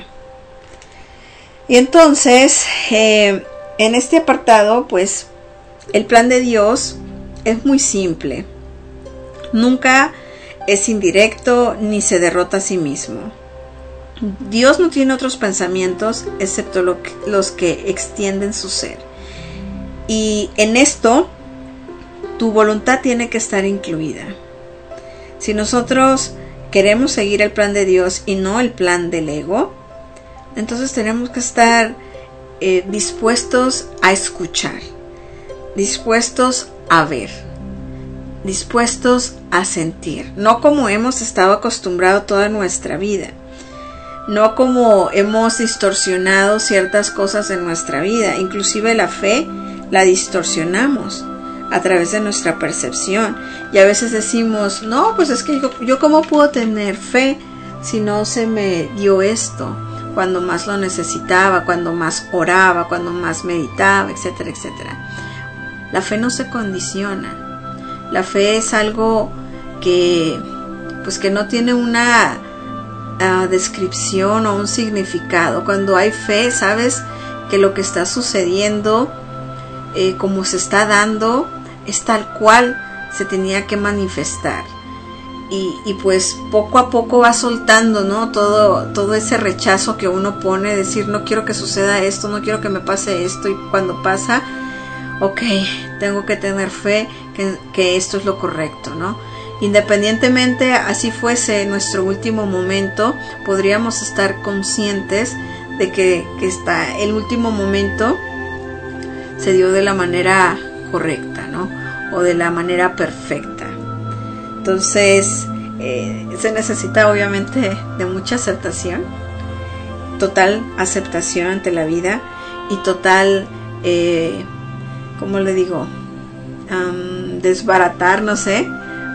[SPEAKER 5] Y entonces, eh, en este apartado, pues, el plan de Dios es muy simple. Nunca es indirecto ni se derrota a sí mismo. Dios no tiene otros pensamientos excepto lo que, los que extienden su ser. Y en esto, tu voluntad tiene que estar incluida. Si nosotros queremos seguir el plan de Dios y no el plan del ego, entonces tenemos que estar eh, dispuestos a escuchar, dispuestos a ver, dispuestos a sentir, no como hemos estado acostumbrados toda nuestra vida, no como hemos distorsionado ciertas cosas en nuestra vida, inclusive la fe la distorsionamos a través de nuestra percepción y a veces decimos, no, pues es que yo, yo cómo puedo tener fe si no se me dio esto, cuando más lo necesitaba, cuando más oraba, cuando más meditaba, etcétera, etcétera. La fe no se condiciona. La fe es algo que, pues que no tiene una uh, descripción o un significado. Cuando hay fe, sabes que lo que está sucediendo, eh, como se está dando, es tal cual se tenía que manifestar. Y, y pues poco a poco va soltando, ¿no? Todo, todo ese rechazo que uno pone, decir no quiero que suceda esto, no quiero que me pase esto, y cuando pasa, ok, tengo que tener fe que, que esto es lo correcto, ¿no? Independientemente así fuese nuestro último momento, podríamos estar conscientes de que, que está, el último momento se dio de la manera correcta, ¿no? O de la manera perfecta. Entonces, eh, se necesita obviamente de mucha aceptación, total aceptación ante la vida y total, eh, ¿cómo le digo? Um, desbaratar, no sé,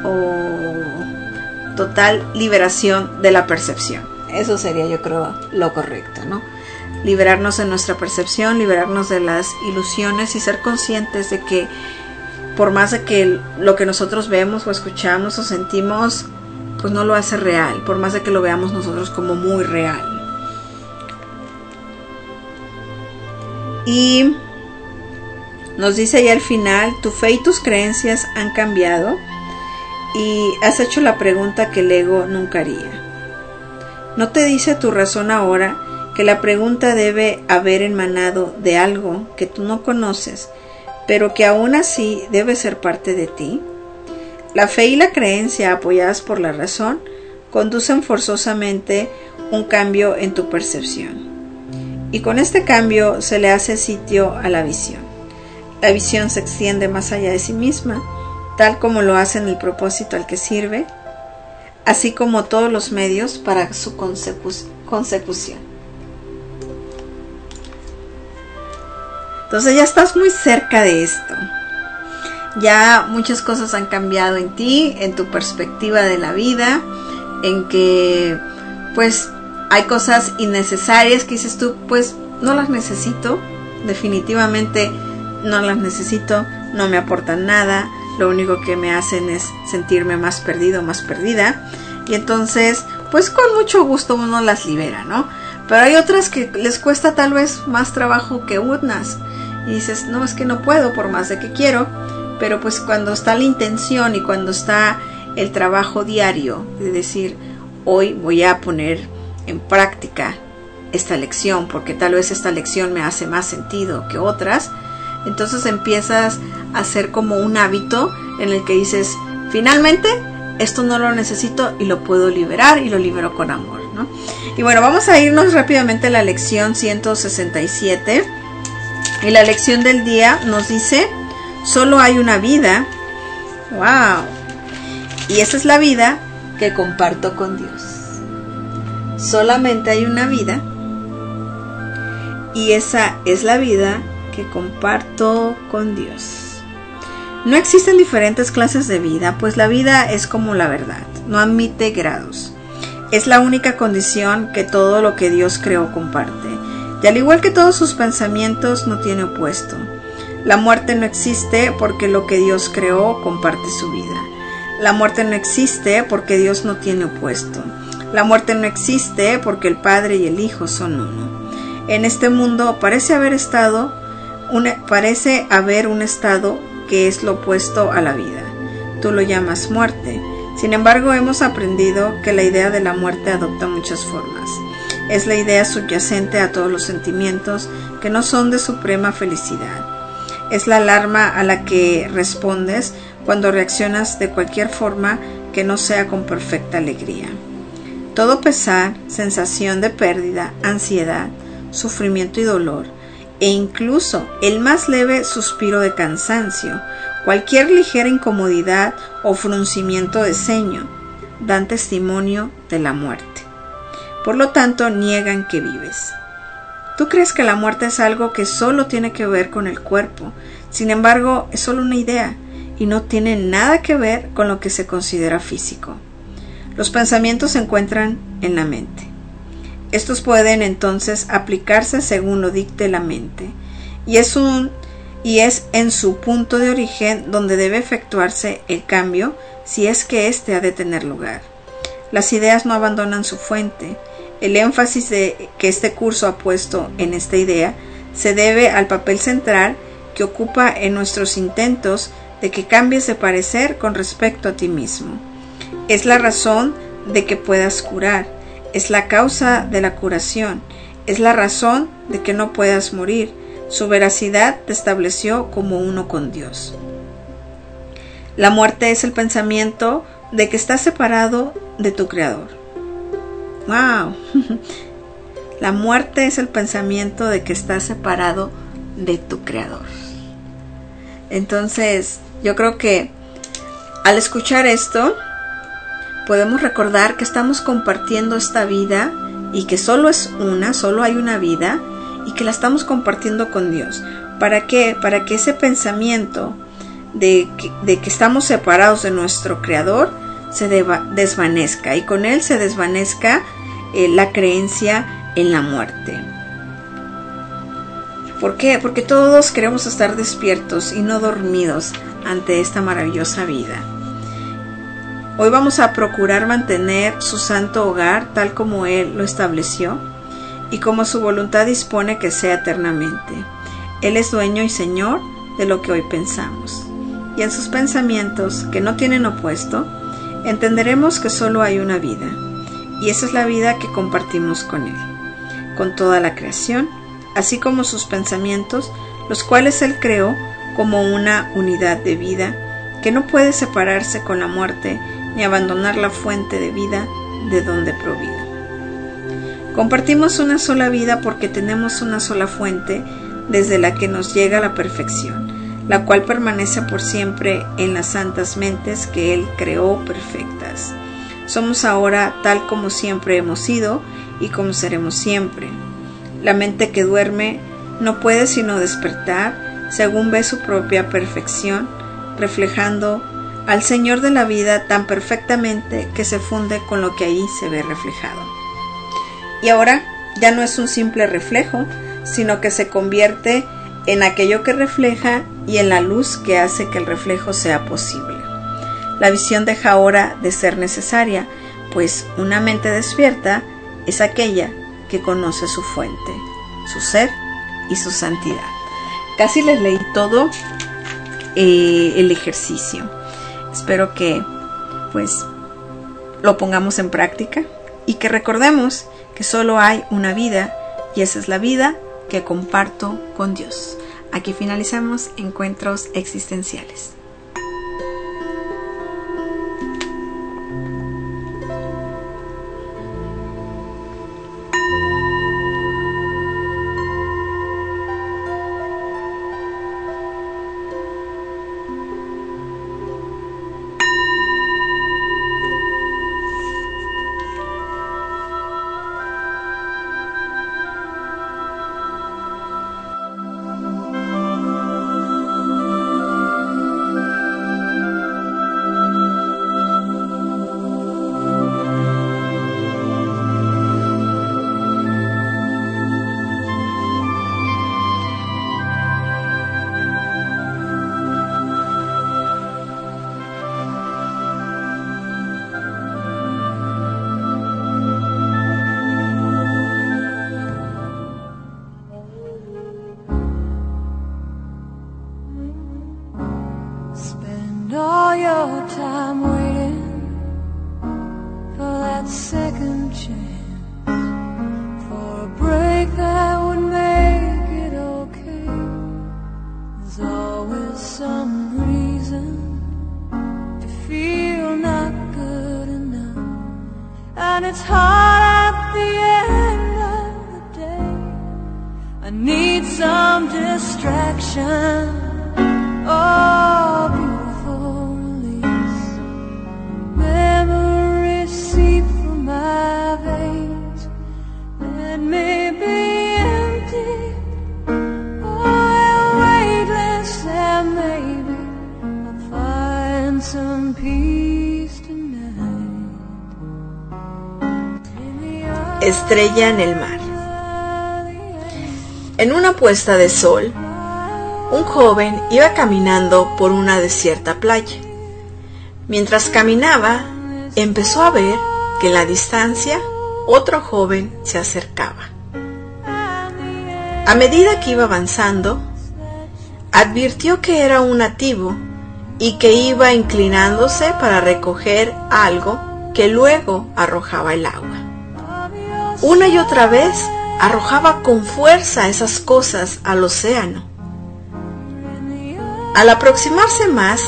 [SPEAKER 5] o total liberación de la percepción. Eso sería, yo creo, lo correcto, ¿no? Liberarnos de nuestra percepción, liberarnos de las ilusiones y ser conscientes de que por más de que lo que nosotros vemos o escuchamos o sentimos, pues no lo hace real, por más de que lo veamos nosotros como muy real. Y nos dice ya al final, tu fe y tus creencias han cambiado y has hecho la pregunta que el ego nunca haría. ¿No te dice tu razón ahora que la pregunta debe haber emanado de algo que tú no conoces, pero que aún así debe ser parte de ti? La fe y la creencia, apoyadas por la razón, conducen forzosamente un cambio en tu percepción. Y con este cambio se le hace sitio a la visión. La visión se extiende más allá de sí misma, tal como lo hace en el propósito al que sirve, así como todos los medios para su consecu- consecución. Entonces ya estás muy cerca de esto. Ya muchas cosas han cambiado en ti, en tu perspectiva de la vida, en que pues hay cosas innecesarias que dices tú, pues no las necesito, definitivamente no las necesito, no me aportan nada, lo único que me hacen es sentirme más perdido, más perdida. Y entonces pues con mucho gusto uno las libera, ¿no? Pero hay otras que les cuesta tal vez más trabajo que unas. Y dices, no, es que no puedo por más de que quiero. Pero pues cuando está la intención y cuando está el trabajo diario de decir, hoy voy a poner en práctica esta lección, porque tal vez esta lección me hace más sentido que otras, entonces empiezas a hacer como un hábito en el que dices, finalmente, esto no lo necesito y lo puedo liberar y lo libero con amor, ¿no? Y bueno, vamos a irnos rápidamente a la lección ciento sesenta y siete. Y la lección del día nos dice, solo hay una vida. ¡Wow! Y esa es la vida que comparto con Dios. Solamente hay una vida. Y esa es la vida que comparto con Dios. No existen diferentes clases de vida, pues la vida es como la verdad, no admite grados. Es la única condición que todo lo que Dios creó comparte. Y al igual que todos sus pensamientos, no tiene opuesto. La muerte no existe porque lo que Dios creó comparte su vida. La muerte no existe porque Dios no tiene opuesto. La muerte no existe porque el Padre y el Hijo son uno. En este mundo parece haber estado, un, parece haber un estado que es lo opuesto a la vida. Tú lo llamas muerte. Sin embargo, hemos aprendido que la idea de la muerte adopta muchas formas. Es la idea subyacente a todos los sentimientos que no son de suprema felicidad. Es la alarma a la que respondes cuando reaccionas de cualquier forma que no sea con perfecta alegría. Todo pesar, sensación de pérdida, ansiedad, sufrimiento y dolor, e incluso el más leve suspiro de cansancio, cualquier ligera incomodidad o fruncimiento de ceño, dan testimonio de la muerte. Por lo tanto, niegan que vives. Tú crees que la muerte es algo que solo tiene que ver con el cuerpo. Sin embargo, es solo una idea y no tiene nada que ver con lo que se considera físico. Los pensamientos se encuentran en la mente. Estos pueden entonces aplicarse según lo dicte la mente, y es, un, y es en su punto de origen donde debe efectuarse el cambio si es que éste ha de tener lugar. Las ideas no abandonan su fuente. El énfasis de que este curso ha puesto en esta idea se debe al papel central que ocupa en nuestros intentos de que cambies de parecer con respecto a ti mismo. Es la razón de que puedas curar, es la causa de la curación, es la razón de que no puedas morir. Su veracidad te estableció como uno con Dios. La muerte es el pensamiento de que estás separado de tu Creador. ¡Wow! La muerte es el pensamiento de que estás separado de tu Creador. Entonces, yo creo que al escuchar esto, podemos recordar que estamos compartiendo esta vida y que solo es una, solo hay una vida y que la estamos compartiendo con Dios. ¿Para qué? Para que ese pensamiento de que, de que estamos separados de nuestro Creador se deva, desvanezca y con él se desvanezca eh, la creencia en la muerte. ¿Por qué? Porque todos queremos estar despiertos y no dormidos ante esta maravillosa vida. Hoy vamos a procurar mantener su santo hogar tal como Él lo estableció y como su voluntad dispone que sea eternamente. Él es dueño y señor de lo que hoy pensamos. Y en sus pensamientos, que no tienen opuesto, entenderemos que solo hay una vida, y esa es la vida que compartimos con Él, con toda la creación, así como sus pensamientos, los cuales Él creó como una unidad de vida que no puede separarse con la muerte ni abandonar la fuente de vida de donde provino. Compartimos una sola vida porque tenemos una sola fuente desde la que nos llega la perfección, la cual permanece por siempre en las santas mentes que Él creó perfectas. Somos ahora tal como siempre hemos sido y como seremos siempre. La mente que duerme no puede sino despertar según ve su propia perfección, reflejando al Señor de la vida tan perfectamente que se funde con lo que ahí se ve reflejado. Y ahora ya no es un simple reflejo, sino que se convierte en aquello que refleja y en la luz que hace que el reflejo sea posible. La visión deja ahora de ser necesaria, pues una mente despierta es aquella que conoce su fuente, su ser y su santidad. Casi les leí todo eh, el ejercicio. Espero que pues lo pongamos en práctica y que recordemos que solo hay una vida y esa es la vida que comparto con Dios. Aquí finalizamos Encuentros Existenciales. Estrella en el mar. En una puesta de sol, un joven iba caminando por una desierta playa. Mientras caminaba, empezó a ver que en la distancia otro joven se acercaba. A medida que iba avanzando, advirtió que era un nativo y que iba inclinándose para recoger algo que luego arrojaba el agua. Una y otra vez arrojaba con fuerza esas cosas al océano. Al aproximarse más,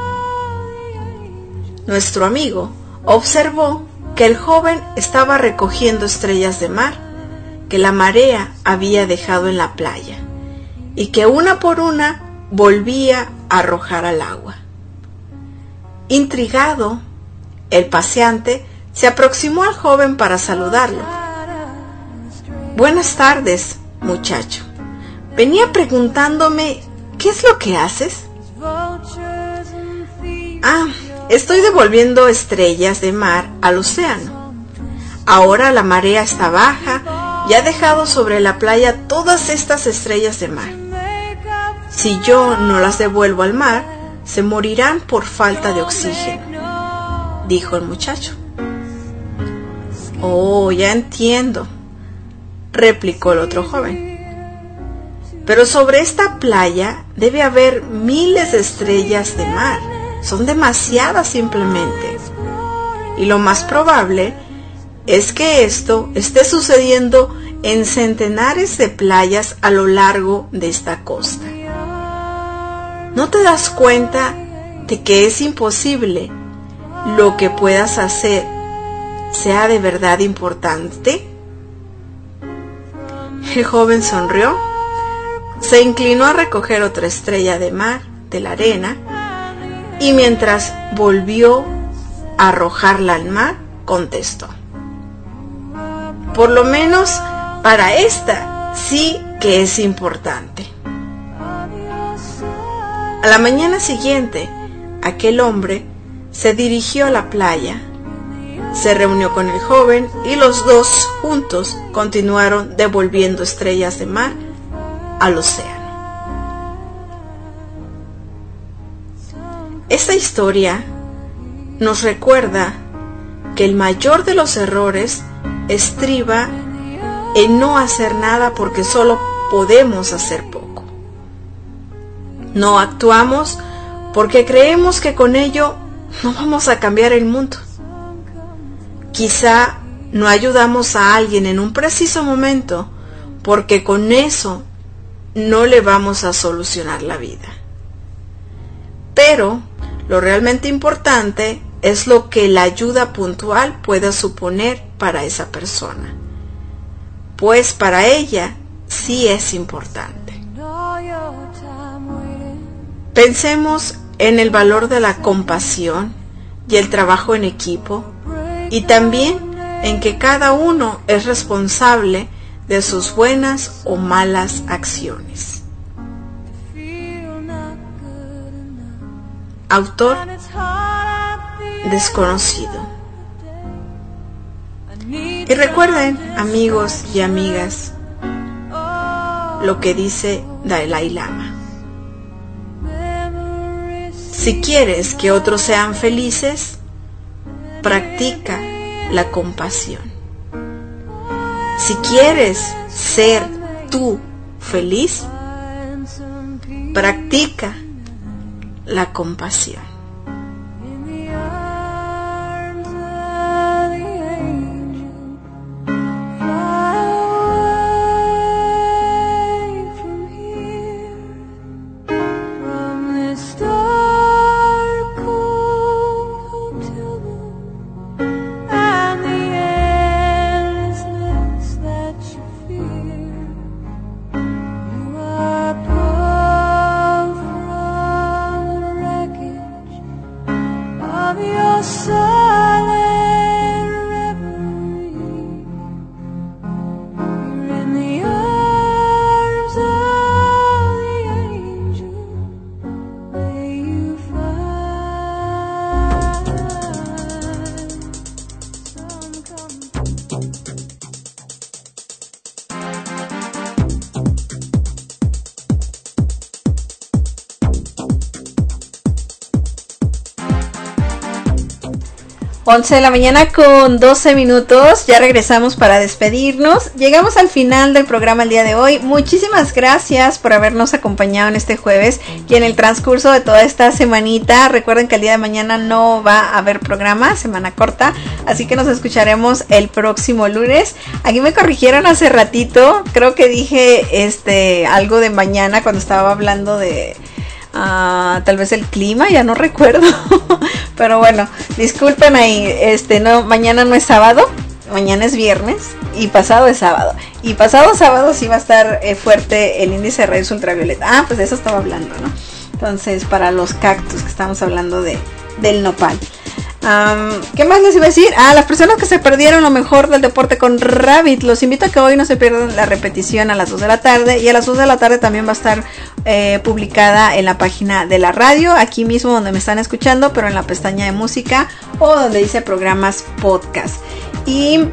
[SPEAKER 5] nuestro amigo observó que el joven estaba recogiendo estrellas de mar que la marea había dejado en la playa y que una por una volvía a arrojar al agua. Intrigado, el paseante se aproximó al joven para saludarlo. Buenas tardes, muchacho. Venía preguntándome, ¿qué es lo que haces? Ah, estoy devolviendo estrellas de mar al océano. Ahora la marea está baja y ha dejado sobre la playa todas estas estrellas de mar. Si yo no las devuelvo al mar, se morirán por falta de oxígeno, dijo el muchacho. Oh, ya entiendo, replicó el otro joven. Pero sobre esta playa debe haber miles de estrellas de mar. Son demasiadas simplemente. Y lo más probable es que esto esté sucediendo en centenares de playas a lo largo de esta costa. ¿No te das cuenta de que es imposible lo que puedas hacer sea de verdad importante? El joven sonrió, se inclinó a recoger otra estrella de mar de la arena y mientras volvió a arrojarla al mar, contestó: por lo menos para esta sí que es importante. A la mañana siguiente, aquel hombre se dirigió a la playa. Se reunió con el joven y los dos juntos continuaron devolviendo estrellas de mar al océano. Esta historia nos recuerda que el mayor de los errores estriba en no hacer nada porque solo podemos hacer poco. No actuamos porque creemos que con ello no vamos a cambiar el mundo. Quizá no ayudamos a alguien en un preciso momento porque con eso no le vamos a solucionar la vida. Pero lo realmente importante es lo que la ayuda puntual pueda suponer para esa persona, pues para ella sí es importante. Pensemos en el valor de la compasión y el trabajo en equipo, y también en que cada uno es responsable de sus buenas o malas acciones. Autor desconocido. Y recuerden, amigos y amigas, lo que dice Dalai Lama. Si quieres que otros sean felices, practica la compasión. Si quieres ser tú feliz, practica la compasión.
[SPEAKER 4] once de la mañana con doce minutos, ya regresamos para despedirnos. Llegamos al final del programa el día de hoy. Muchísimas gracias por habernos acompañado en este jueves y en el transcurso de toda esta semanita. Recuerden que el día de mañana no va a haber programa, semana corta, así que nos escucharemos el próximo lunes. Aquí me corrigieron hace ratito, creo que dije este algo de mañana cuando estaba hablando de Uh, tal vez el clima, ya no recuerdo. Pero bueno, disculpen ahí, este no, mañana no es sábado, mañana es viernes y pasado es sábado. Y pasado sábado sí va a estar eh, fuerte el índice de rayos ultravioleta. Ah, pues de eso estaba hablando, ¿no? Entonces, para los cactus, que estamos hablando de del nopal. Um, ¿Qué más les iba a decir? Ah, las personas que se perdieron lo mejor del deporte con Rabbit, los invito a que hoy no se pierdan la repetición a las dos de la tarde. Y a las dos de la tarde también va a estar eh, publicada en la página de la radio, aquí mismo donde me están escuchando, pero en la pestaña de música o donde dice programas podcast. Y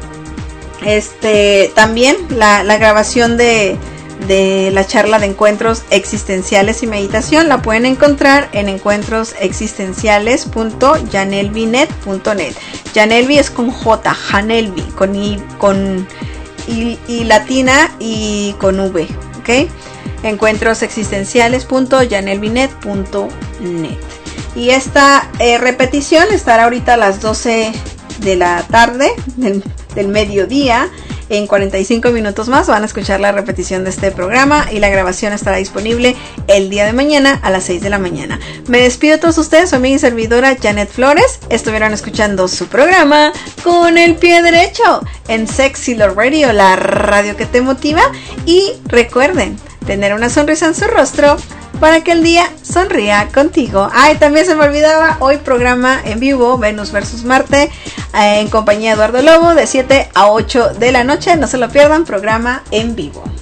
[SPEAKER 4] este también la, la grabación de de la charla de encuentros existenciales y meditación la pueden encontrar en encuentros existenciales punto janelvinet punto net. Janelvi es con J, Janelvi, con I, con I, I latina y con V, ¿ok? encuentros existenciales punto janelvinet punto net. Y esta eh, repetición estará ahorita a las doce de la tarde, del, del mediodía. En cuarenta y cinco minutos más van a escuchar la repetición de este programa y la grabación estará disponible el día de mañana a las seis de la mañana. Me despido de todos ustedes, su amiga y servidora Janet Flores. Estuvieron escuchando su programa Con el Pie Derecho en Sexy Love Radio, la radio que te motiva. Y recuerden tener una sonrisa en su rostro para que el día sonría contigo. Ay, también se me olvidaba, hoy programa en vivo, Venus versus Marte, eh, en compañía de Eduardo Lobo, de siete a ocho de la noche. No se lo pierdan, programa en vivo.